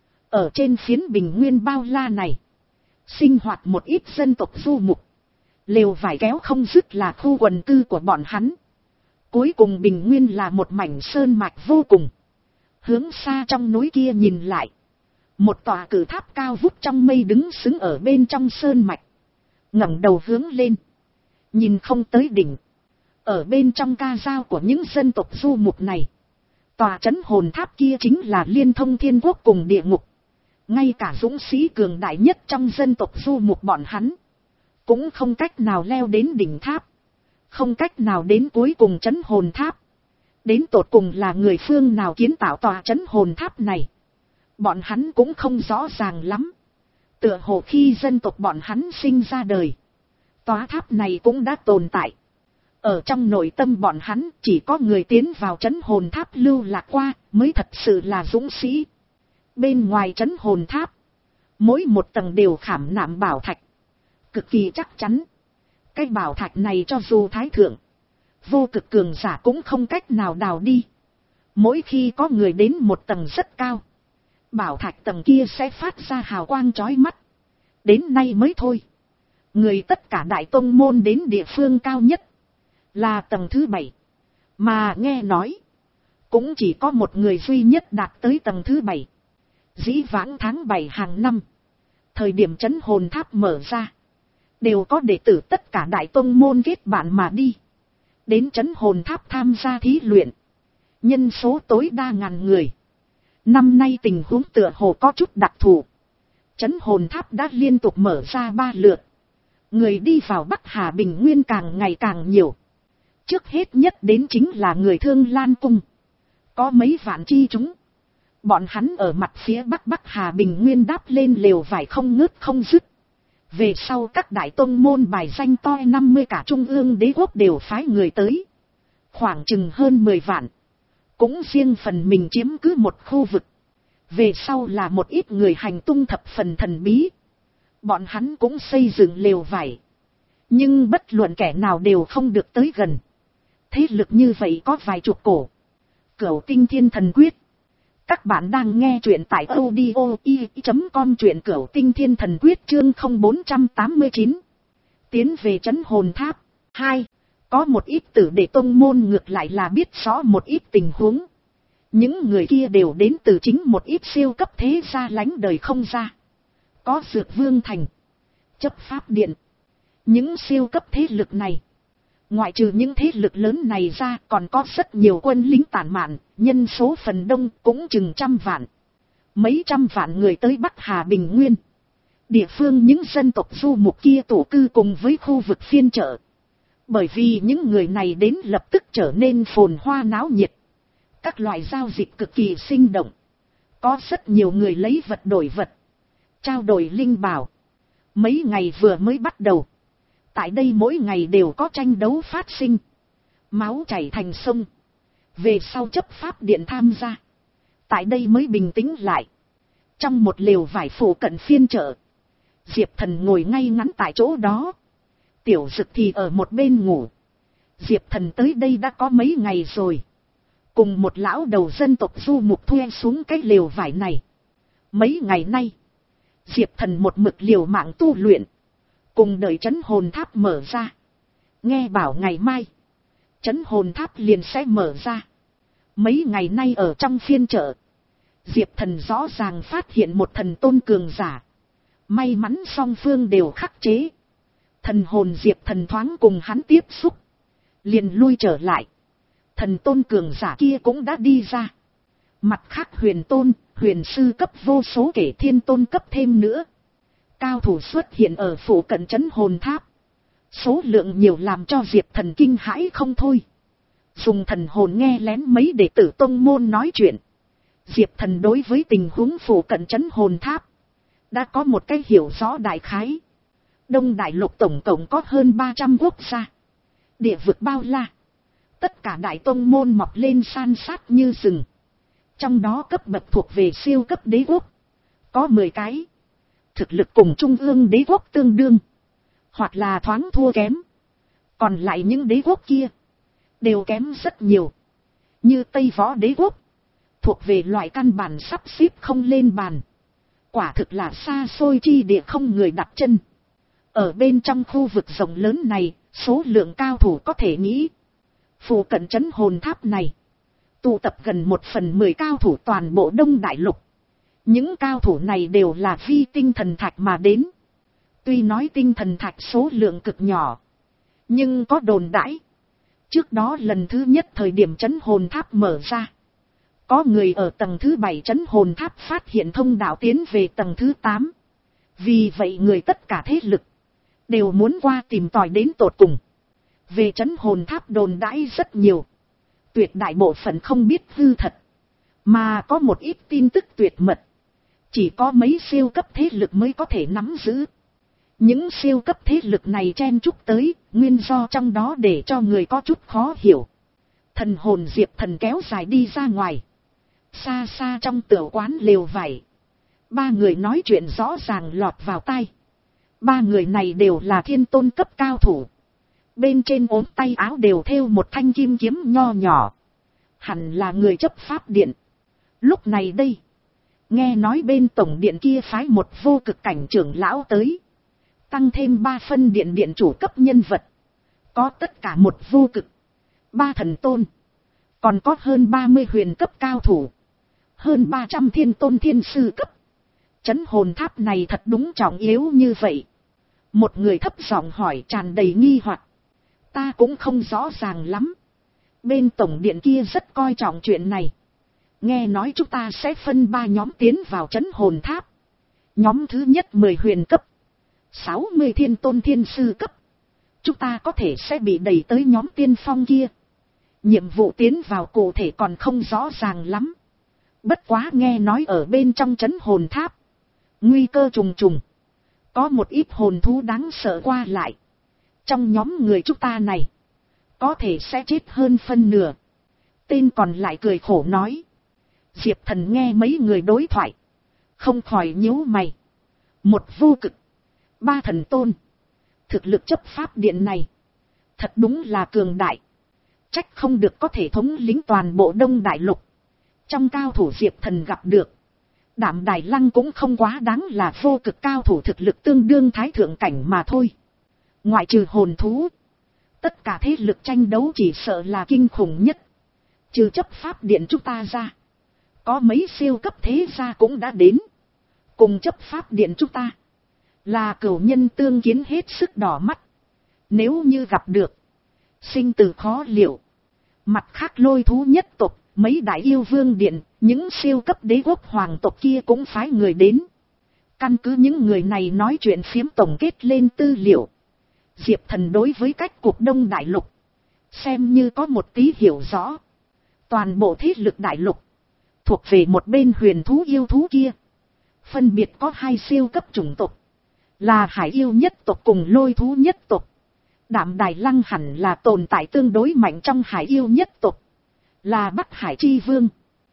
Ở trên phiến Bình Nguyên bao la này, sinh hoạt một ít dân tộc du mục. Lều vải kéo không dứt là khu quần cư của bọn hắn. Cuối cùng Bình Nguyên là một mảnh sơn mạch vô cùng. Hướng xa trong núi kia nhìn lại, một tòa cử tháp cao vút trong mây đứng sững ở bên trong sơn mạch. Ngẩng đầu hướng lên, nhìn không tới đỉnh. Ở bên trong ca dao của những dân tộc du mục này, tòa trấn hồn tháp kia chính là liên thông thiên quốc cùng địa ngục. Ngay cả dũng sĩ cường đại nhất trong dân tộc du mục bọn hắn cũng không cách nào leo đến đỉnh tháp, không cách nào đến cuối cùng trấn hồn tháp. Đến tột cùng là người phương nào kiến tạo tòa trấn hồn tháp này, bọn hắn cũng không rõ ràng lắm. Tựa hồ khi dân tộc bọn hắn sinh ra đời, tòa tháp này cũng đã tồn tại. Ở trong nội tâm bọn hắn chỉ có người tiến vào trấn hồn tháp lưu lạc qua mới thật sự là dũng sĩ. Bên ngoài trấn hồn tháp, mỗi một tầng đều khảm nạm bảo thạch, cực kỳ chắc chắn. Cái bảo thạch này cho dù thái thượng, vô cực cường giả cũng không cách nào đào đi. Mỗi khi có người đến một tầng rất cao, bảo thạch tầng kia sẽ phát ra hào quang chói mắt. Đến nay mới thôi, người tất cả đại tông môn đến địa phương cao nhất là tầng thứ bảy. Mà nghe nói, cũng chỉ có một người duy nhất đạt tới tầng thứ bảy. Dĩ vãng tháng bảy hàng năm, thời điểm trấn hồn tháp mở ra, đều có đệ tử tất cả đại tông môn kết bạn mà đi. Đến trấn hồn tháp tham gia thí luyện. Nhân số tối đa ngàn người. Năm nay tình huống tựa hồ có chút đặc thù. Trấn hồn tháp đã liên tục mở ra ba lượt. Người đi vào Bắc Hà Bình Nguyên càng ngày càng nhiều. Trước hết nhất đến chính là người Thương Lan Cung. Có mấy vạn chi chúng. Bọn hắn ở mặt phía Bắc Bắc Hà Bình Nguyên đáp lên lều vải không ngớt không dứt. Về sau các đại tông môn bài danh to năm mươi cả trung ương đế quốc đều phái người tới. Khoảng chừng hơn mười vạn. Cũng riêng phần mình chiếm cứ một khu vực. Về sau là một ít người hành tung thập phần thần bí. Bọn hắn cũng xây dựng lều vải. Nhưng bất luận kẻ nào đều không được tới gần. Thế lực như vậy có vài chục cổ. Cửu Tinh Thiên Thần Quyết. Các bạn đang nghe truyện tại audio i chấm com, truyện Cửu Tinh Thiên Thần Quyết chương không bốn tám chín. Tiến về trấn hồn tháp. hai. Có một ít tử đệ tông môn ngược lại là biết rõ một ít tình huống. Những người kia đều đến từ chính một ít siêu cấp thế gia lánh đời không ra. Có Dược Vương Thành, Chấp Pháp Điện. Những siêu cấp thế lực này, ngoại trừ những thế lực lớn này ra, còn có rất nhiều quân lính tản mạn, nhân số phần đông cũng chừng trăm vạn. Mấy trăm vạn người tới Bắc Hà Bình Nguyên. Địa phương những dân tộc du mục kia tụ cư cùng với khu vực phiên chợ. Bởi vì những người này đến lập tức trở nên phồn hoa náo nhiệt. Các loại giao dịch cực kỳ sinh động. Có rất nhiều người lấy vật đổi vật, trao đổi linh bảo. Mấy ngày vừa mới bắt đầu, tại đây mỗi ngày đều có tranh đấu phát sinh. Máu chảy thành sông. Về sau Chấp Pháp Điện tham gia, tại đây mới bình tĩnh lại. Trong một lều vải phủ cận phiên chợ, Diệp Thần ngồi ngay ngắn tại chỗ đó. Tiểu Dực thì ở một bên ngủ. Diệp Thần tới đây đã có mấy ngày rồi. Cùng một lão đầu dân tộc du mục thuê xuống cái lều vải này. Mấy ngày nay, Diệp Thần một mực liều mạng tu luyện. Cùng đợi trấn hồn tháp mở ra. Nghe bảo ngày mai, trấn hồn tháp liền sẽ mở ra. Mấy ngày nay ở trong phiên chợ, Diệp Thần rõ ràng phát hiện một thần tôn cường giả. May mắn song phương đều khắc chế. Thần hồn Diệp Thần thoáng cùng hắn tiếp xúc, liền lui trở lại. Thần tôn cường giả kia cũng đã đi ra. Mặt khác huyền tôn, huyền sư cấp vô số kể thiên tôn cấp thêm nữa. Cao thủ xuất hiện ở phủ cận trấn hồn tháp. Số lượng nhiều làm cho Diệp Thần kinh hãi không thôi. Dùng thần hồn nghe lén mấy đệ tử tông môn nói chuyện. Diệp Thần đối với tình huống phủ cận trấn hồn tháp đã có một cái hiểu rõ đại khái. Đông Đại Lục tổng cộng có hơn ba trăm quốc gia. Địa vực bao la. Tất cả đại tông môn mọc lên san sát như rừng. Trong đó cấp bậc thuộc về siêu cấp đế quốc có mười cái. Thực lực cùng trung ương đế quốc tương đương, hoặc là thoáng thua kém. Còn lại những đế quốc kia đều kém rất nhiều. Như Tây Võ đế quốc, thuộc về loại căn bản sắp xếp không lên bàn. Quả thực là xa xôi chi địa không người đặt chân. Ở bên trong khu vực rộng lớn này, số lượng cao thủ có thể nghĩ. Phủ cận trấn hồn tháp này, tụ tập gần một phần mười cao thủ toàn bộ Đông Đại Lục. Những cao thủ này đều là vi tinh thần thạch mà đến. Tuy nói tinh thần thạch số lượng cực nhỏ, nhưng có đồn đãi. Trước đó lần thứ nhất thời điểm trấn hồn tháp mở ra, có người ở tầng thứ bảy trấn hồn tháp phát hiện thông đạo tiến về tầng thứ tám. Vì vậy người tất cả thế lực đều muốn qua tìm tòi đến tột cùng. Về trấn hồn tháp đồn đãi rất nhiều. Tuyệt đại bộ phận không biết hư thật, mà có một ít tin tức tuyệt mật, chỉ có mấy siêu cấp thế lực mới có thể nắm giữ. Những siêu cấp thế lực này chen chúc tới, nguyên do trong đó để cho người có chút khó hiểu. Thần hồn Diệp Thần kéo dài đi ra ngoài. Xa xa trong tiểu quán lều vải, ba người nói chuyện rõ ràng lọt vào tai. Ba người này đều là thiên tôn cấp cao thủ. Bên trên ốm tay áo đều thêu một thanh kim kiếm nho nhỏ. Hẳn là người chấp pháp điện. Lúc này đây, nghe nói bên tổng điện kia phái một vô cực cảnh trưởng lão tới. Tăng thêm ba phân điện điện chủ cấp nhân vật. Có tất cả một vô cực, ba thần tôn. Còn có hơn ba mươi huyền cấp cao thủ. Hơn ba trăm thiên tôn thiên sư cấp. Chấn hồn tháp này thật đúng trọng yếu như vậy. Một người thấp giọng hỏi tràn đầy nghi hoặc. Ta cũng không rõ ràng lắm. Bên tổng điện kia rất coi trọng chuyện này. Nghe nói chúng ta sẽ phân ba nhóm tiến vào chấn hồn tháp. Nhóm thứ nhất mười huyền cấp, sáu mươi thiên tôn thiên sư cấp. Chúng ta có thể sẽ bị đẩy tới nhóm tiên phong kia. Nhiệm vụ tiến vào cụ thể còn không rõ ràng lắm. Bất quá nghe nói ở bên trong chấn hồn tháp, nguy cơ trùng trùng. Có một ít hồn thú đáng sợ qua lại. Trong nhóm người chúng ta này, có thể sẽ chết hơn phân nửa. Tên còn lại cười khổ nói. Diệp Thần nghe mấy người đối thoại, không khỏi nhíu mày. Một vô cực, ba thần tôn. Thực lực chấp pháp điện này, thật đúng là cường đại. Trách không được có thể thống lĩnh toàn bộ Đông Đại Lục. Trong cao thủ Diệp Thần gặp được, Đạm Đài Lăng cũng không quá đáng là vô cực cao thủ thực lực tương đương thái thượng cảnh mà thôi. Ngoại trừ hồn thú, tất cả thế lực tranh đấu chỉ sợ là kinh khủng nhất. Trừ chấp pháp điện chúng ta ra, có mấy siêu cấp thế gia cũng đã đến. Cùng chấp pháp điện chúng ta, là cửu nhân tương kiến hết sức đỏ mắt. Nếu như gặp được, sinh tử khó liệu. Mặt khác Lôi thú nhất tộc, mấy đại yêu vương điện, những siêu cấp đế quốc hoàng tộc kia cũng phái người đến. Căn cứ những người này nói chuyện phiếm tổng kết lên tư liệu. Diệp Thần đối với cách cục Đông Đại Lục, xem như có một tí hiểu rõ. Toàn bộ thế lực Đại Lục, thuộc về một bên huyền thú yêu thú kia. Phân biệt có hai siêu cấp chủng tộc, là hải yêu nhất tộc cùng lôi thú nhất tộc. Đạm Đài Lăng hẳn là tồn tại tương đối mạnh trong hải yêu nhất tộc, là Bắc Hải chi vương.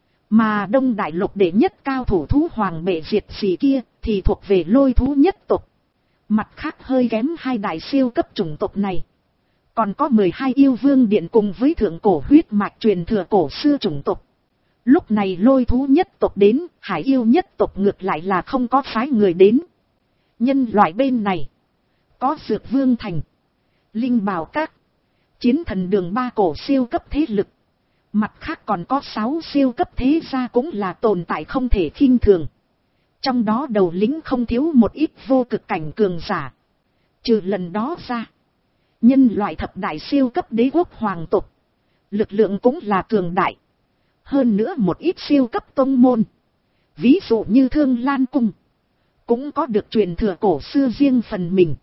Mà Đông Đại Lục đệ nhất cao thủ thú hoàng bệ diệt xì kia thì thuộc về lôi thú nhất tộc. Mặt khác hơi kém hai đại siêu cấp chủng tộc này, còn có mười hai yêu vương điện cùng với thượng cổ huyết mạch truyền thừa cổ xưa chủng tộc. Lúc này lôi thú nhất tộc đến, hải yêu nhất tộc ngược lại là không có phái người đến. Nhân loại bên này, có Dược Vương Thành, Linh Bảo Các, Chiến Thần Đường ba cổ siêu cấp thế lực. Mặt khác còn có sáu siêu cấp thế gia cũng là tồn tại không thể khinh thường. Trong đó đầu lĩnh không thiếu một ít vô cực cảnh cường giả. Trừ lần đó ra, nhân loại thập đại siêu cấp đế quốc hoàng tộc, lực lượng cũng là cường đại. Hơn nữa một ít siêu cấp tông môn, ví dụ như Thương Lan Cung, cũng có được truyền thừa cổ xưa riêng phần mình.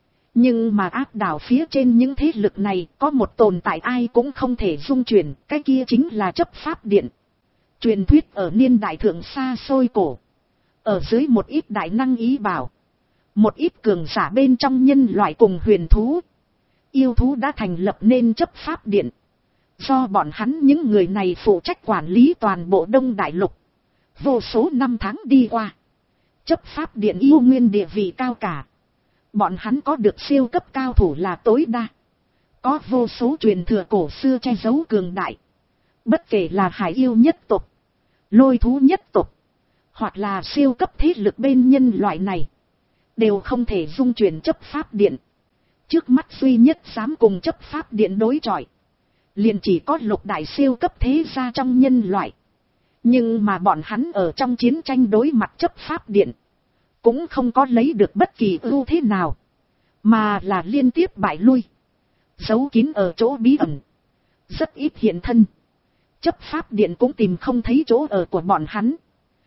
Nhưng mà áp đảo phía trên những thế lực này có một tồn tại ai cũng không thể dung chuyển, cái kia chính là chấp pháp điện. Truyền thuyết ở niên đại thượng xa xôi cổ, ở dưới một ít đại năng ý bảo, một ít cường giả bên trong nhân loại cùng huyền thú, yêu thú đã thành lập nên chấp pháp điện. Do bọn hắn những người này phụ trách quản lý toàn bộ Đông Đại Lục. Vô số năm tháng đi qua, chấp pháp điện yêu nguyên địa vị cao cả. Bọn hắn có được siêu cấp cao thủ là tối đa. Có vô số truyền thừa cổ xưa che giấu cường đại. Bất kể là hải yêu nhất tộc, lôi thú nhất tộc, hoặc là siêu cấp thế lực bên nhân loại này, đều không thể dung chuyển chấp pháp điện. Trước mắt duy nhất dám cùng chấp pháp điện đối chọi, liền chỉ có lục đại siêu cấp thế gia trong nhân loại. Nhưng mà bọn hắn ở trong chiến tranh đối mặt chấp pháp điện, cũng không có lấy được bất kỳ ưu thế nào, mà là liên tiếp bại lui, giấu kín ở chỗ bí ẩn, rất ít hiện thân. Chấp pháp điện cũng tìm không thấy chỗ ở của bọn hắn.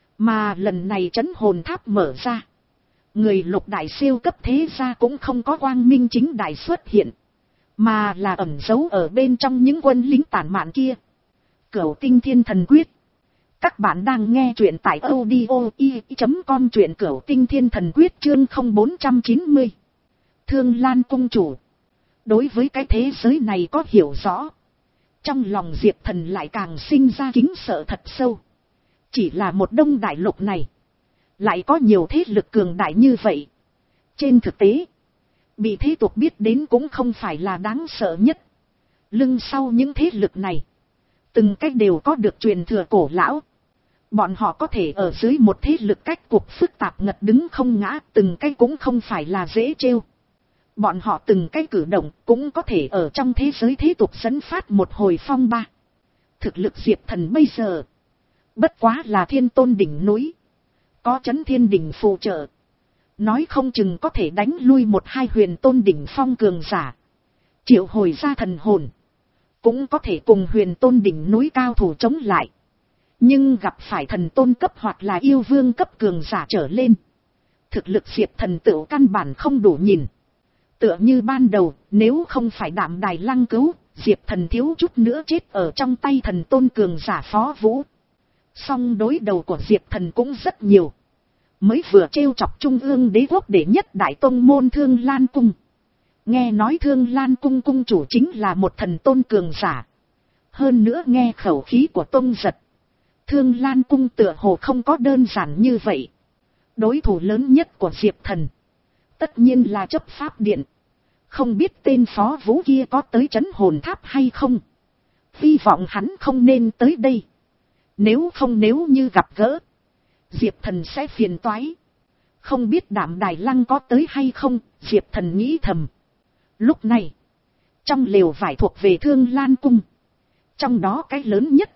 Mà lần này trấn hồn tháp mở ra, người lục đại siêu cấp thế gia cũng không có quang minh chính đại xuất hiện, mà là ẩn giấu ở bên trong những quân lính tản mạn kia. Cửu Tinh Thiên Thần Quyết. Các bạn đang nghe truyện tại audio i chấm com, truyện Cửu Tinh Thiên Thần Quyết chương không bốn trăm chín mươi. Thương Lan cung chủ. Đối với cái thế giới này có hiểu rõ. Trong lòng Diệp Thần lại càng sinh ra kính sợ thật sâu. Chỉ là một đông đại lục này. Lại có nhiều thế lực cường đại như vậy. Trên thực tế. Bị thế tục biết đến cũng không phải là đáng sợ nhất. Lưng sau những thế lực này. Từng cách đều có được truyền thừa cổ lão. Bọn họ có thể ở dưới một thế lực cách cục phức tạp ngật đứng không ngã. Từng cách cũng không phải là dễ trêu. Bọn họ từng cách cử động cũng có thể ở trong thế giới thế tục dẫn phát một hồi phong ba. Thực lực Diệp Thần bây giờ. Bất quá là thiên tôn đỉnh núi. Có chấn thiên đỉnh phù trợ. Nói không chừng có thể đánh lui một hai huyền tôn đỉnh phong cường giả. Triệu hồi ra thần hồn. Cũng có thể cùng huyền tôn đỉnh núi cao thủ chống lại. Nhưng gặp phải thần tôn cấp hoặc là yêu vương cấp cường giả trở lên. Thực lực Diệp Thần tựu căn bản không đủ nhìn. Tựa như ban đầu, nếu không phải Đạm Đài Lăng cứu, Diệp Thần thiếu chút nữa chết ở trong tay thần tôn cường giả Phó Vũ. Song đối đầu của Diệp Thần cũng rất nhiều. Mới vừa trêu chọc trung ương đế quốc đệ nhất đại tông môn Thương Lan Cung. Nghe nói Thương Lan Cung cung chủ chính là một thần tôn cường giả. Hơn nữa nghe khẩu khí của Tông Giật. Thương Lan Cung tựa hồ không có đơn giản như vậy. Đối thủ lớn nhất của Diệp Thần. Tất nhiên là chấp pháp điện. Không biết tên Phó Vũ kia có tới trấn hồn tháp hay không. Hy vọng hắn không nên tới đây. Nếu không nếu như gặp gỡ. Diệp Thần sẽ phiền toái. Không biết Đạm Đài Lăng có tới hay không. Diệp Thần nghĩ thầm. Lúc này. Trong lều vải thuộc về Thương Lan Cung. Trong đó cái lớn nhất.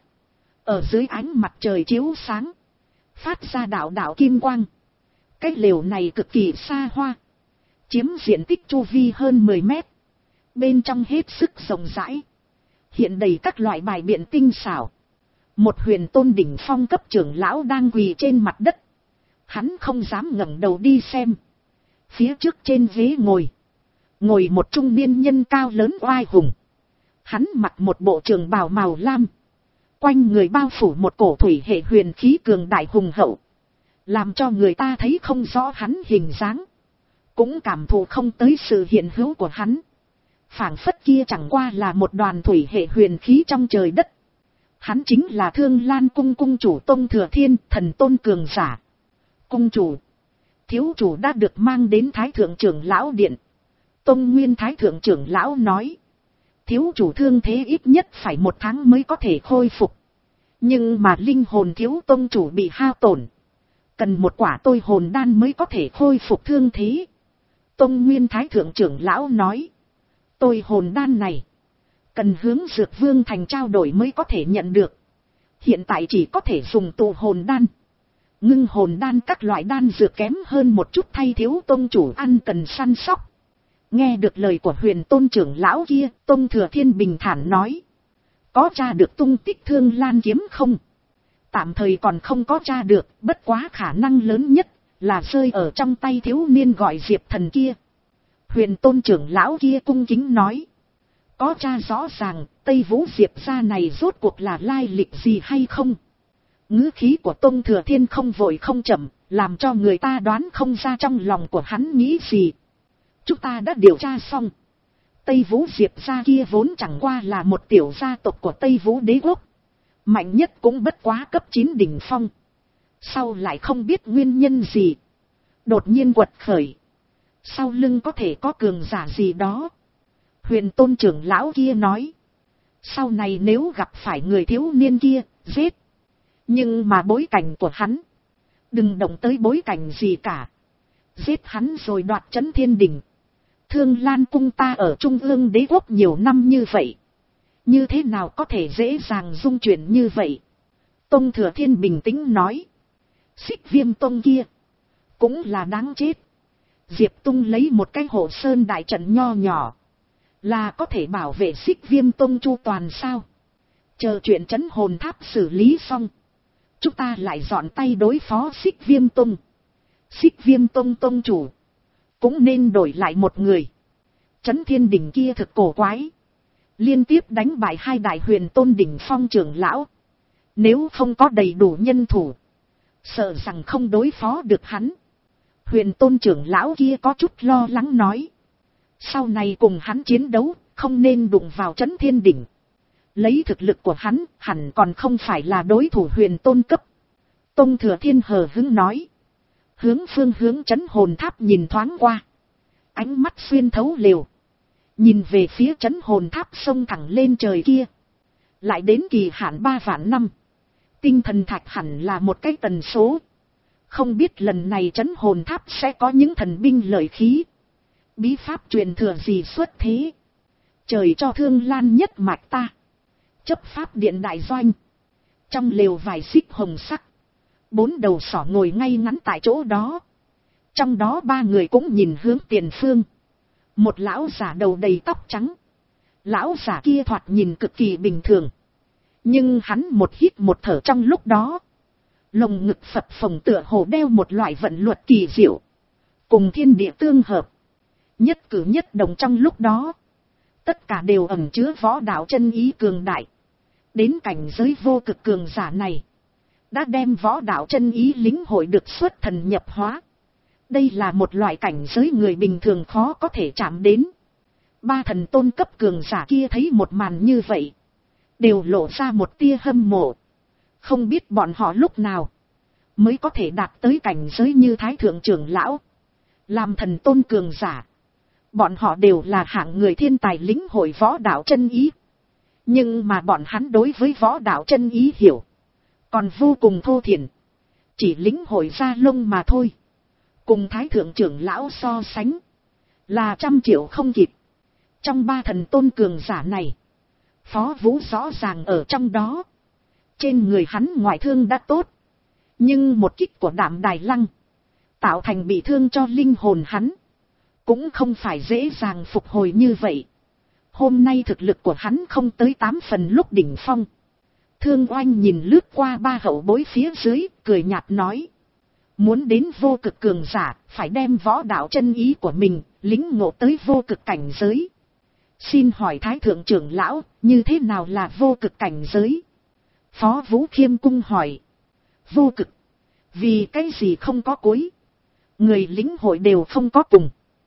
Ở dưới ánh mặt trời chiếu sáng. Phát ra đạo đạo kim quang. Cái lều này cực kỳ xa hoa. Chiếm diện tích chu vi hơn mười mét. Bên trong hết sức rộng rãi. Hiện đầy các loại bài biện tinh xảo. Một huyền tôn đỉnh phong cấp trưởng lão đang quỳ trên mặt đất. Hắn không dám ngẩng đầu đi xem. Phía trước trên ghế ngồi. Ngồi một trung niên nhân cao lớn oai hùng. Hắn mặc một bộ trường bào màu lam. Quanh người bao phủ một cổ thủy hệ huyền khí cường đại hùng hậu. Làm cho người ta thấy không rõ hắn hình dáng. Cũng cảm thụ không tới sự hiện hữu của hắn. Phảng phất kia chẳng qua là một đoàn thủy hệ huyền khí trong trời đất. Hắn chính là Thương Lan Cung cung chủ Tông Thừa Thiên, thần tôn cường giả. Cung chủ. Thiếu chủ đã được mang đến Thái Thượng trưởng lão điện. Tông Nguyên Thái Thượng trưởng lão nói. Thiếu chủ thương thế ít nhất phải một tháng mới có thể khôi phục. Nhưng mà linh hồn thiếu tông chủ bị hao tổn. Cần một quả tôi hồn đan mới có thể khôi phục thương thế. Tông Nguyên Thái Thượng trưởng lão nói. Tôi hồn đan này. Cần hướng Dược Vương Thành trao đổi mới có thể nhận được. Hiện tại chỉ có thể dùng tụ hồn đan. Ngưng hồn đan các loại đan dược kém hơn một chút thay thiếu tông chủ ăn cần săn sóc. Nghe được lời của huyền tôn trưởng lão kia, Tông Thừa Thiên bình thản nói. Có tra được tung tích Thương Lan kiếm không? Tạm thời còn không có tra được, bất quá khả năng lớn nhất là rơi ở trong tay thiếu niên gọi Diệp Thần kia. Huyền tôn trưởng lão kia cung kính nói. Có tra rõ ràng, Tây Vũ Diệp gia này rốt cuộc là lai lịch gì hay không? Ngữ khí của Tông Thừa Thiên không vội không chậm, làm cho người ta đoán không ra trong lòng của hắn nghĩ gì. Chúng ta đã điều tra xong. Tây Vũ Diệp gia kia vốn chẳng qua là một tiểu gia tộc của Tây Vũ đế quốc. Mạnh nhất cũng bất quá cấp chín đỉnh phong. Sau lại không biết nguyên nhân gì. Đột nhiên quật khởi. Sau lưng có thể có cường giả gì đó. Huyền tôn trưởng lão kia nói. Sau này nếu gặp phải người thiếu niên kia, giết. Nhưng mà bối cảnh của hắn. Đừng động tới bối cảnh gì cả. Giết hắn rồi đoạt trấn thiên đỉnh. Thương Lan Cung ta ở Trung ương đế quốc nhiều năm như vậy. Như thế nào có thể dễ dàng dung chuyển như vậy? Tông Thừa Thiên bình tĩnh nói. Xích Viêm Tông kia. Cũng là đáng chết. Diệp Tung lấy một cái hộ sơn đại trận nho nhỏ. Là có thể bảo vệ Xích Viêm Tông chu toàn sao? Chờ chuyện trấn hồn tháp xử lý xong. Chúng ta lại dọn tay đối phó Xích Viêm Tông. Xích Viêm Tông Tông chủ. Cũng nên đổi lại một người. Trấn Thiên Đỉnh kia thực cổ quái. liên tiếp đánh bại hai đại huyền tôn đỉnh phong trưởng lão. Nếu không có đầy đủ nhân thủ, sợ rằng không đối phó được hắn. Huyền tôn trưởng lão kia có chút lo lắng nói. Sau này cùng hắn chiến đấu, không nên đụng vào Trấn Thiên Đỉnh. Lấy thực lực của hắn, hẳn còn không phải là đối thủ huyền tôn cấp. Tông Thừa Thiên hờ hững nói. Hướng phương hướng Trấn Hồn Tháp nhìn thoáng qua. Ánh mắt xuyên thấu lều. Nhìn về phía Trấn Hồn Tháp sông thẳng lên trời kia. Lại đến kỳ hạn ba vạn năm. Tinh thần thạch hẳn là một cái tần số. Không biết lần này Trấn Hồn Tháp sẽ có những thần binh lợi khí. Bí pháp truyền thừa gì xuất thế. Trời cho Thương Lan nhất mạch ta. Chấp pháp điện đại doanh. Trong lều vài xích hồng sắc. Bốn đầu sỏ ngồi ngay ngắn tại chỗ đó. Trong đó ba người cũng nhìn hướng tiền phương. Một lão giả đầu đầy tóc trắng. Lão giả kia thoạt nhìn cực kỳ bình thường. Nhưng hắn một hít một thở trong lúc đó. Lồng ngực phập phồng tựa hồ đeo một loại vận luật kỳ diệu. Cùng thiên địa tương hợp. Nhất cử nhất động trong lúc đó. Tất cả đều ẩn chứa võ đạo chân ý cường đại. Đến cảnh giới vô cực cường giả này. Đã đem võ đạo chân ý lĩnh hội được xuất thần nhập hóa. Đây là một loại cảnh giới người bình thường khó có thể chạm đến. Ba thần tôn cấp cường giả kia thấy một màn như vậy. Đều lộ ra một tia hâm mộ. Không biết bọn họ lúc nào mới có thể đạt tới cảnh giới như Thái Thượng trưởng lão. Làm thần tôn cường giả. Bọn họ đều là hạng người thiên tài lĩnh hội võ đạo chân ý. Nhưng mà bọn hắn đối với võ đạo chân ý hiểu. Còn vô cùng thô thiển. Chỉ lĩnh hội ra lông mà thôi. Cùng Thái Thượng trưởng lão so sánh. Là trăm triệu không kịp. Trong ba thần tôn cường giả này. Phó Vũ rõ ràng ở trong đó. Trên người hắn ngoại thương đã tốt. Nhưng một kích của Đạm Đài Lăng. Tạo thành bị thương cho linh hồn hắn. Cũng không phải dễ dàng phục hồi như vậy. Hôm nay thực lực của hắn không tới tám phần lúc đỉnh phong. Thương Oanh nhìn lướt qua ba hậu bối phía dưới, cười nhạt nói. Muốn đến vô cực cường giả, phải đem võ đạo chân ý của mình, lĩnh ngộ tới vô cực cảnh giới. Xin hỏi Thái Thượng trưởng lão, như thế nào là vô cực cảnh giới? Phó Vũ Khiêm cung hỏi. Vô cực. Vì cái gì không có cuối? Người lĩnh hội đều không có cùng.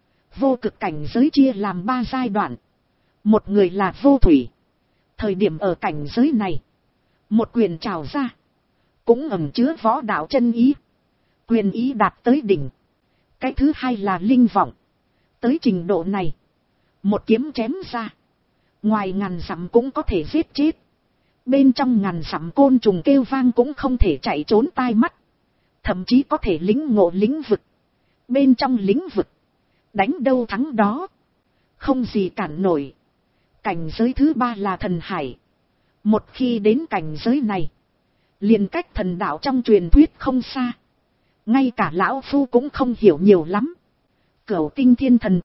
Vô cực cảnh giới chia làm ba giai đoạn. Một người là vô thủy. Thời điểm ở cảnh giới này. Một quyền trào ra. Cũng ẩn chứa võ đạo chân ý. Quyền ý đạt tới đỉnh. Cái thứ hai là linh vọng. Tới trình độ này. Một kiếm chém ra. Ngoài ngàn dặm cũng có thể giết chết. Bên trong ngàn dặm côn trùng kêu vang cũng không thể chạy trốn tai mắt. Thậm chí có thể lĩnh ngộ lĩnh vực. Bên trong lĩnh vực. Đánh đâu thắng đó. Không gì cản nổi. Cảnh giới thứ ba là thần hải. Một khi đến cảnh giới này. Liền cách thần đạo trong truyền thuyết không xa. Ngay cả lão phu cũng không hiểu nhiều lắm. Cửu tinh thiên thần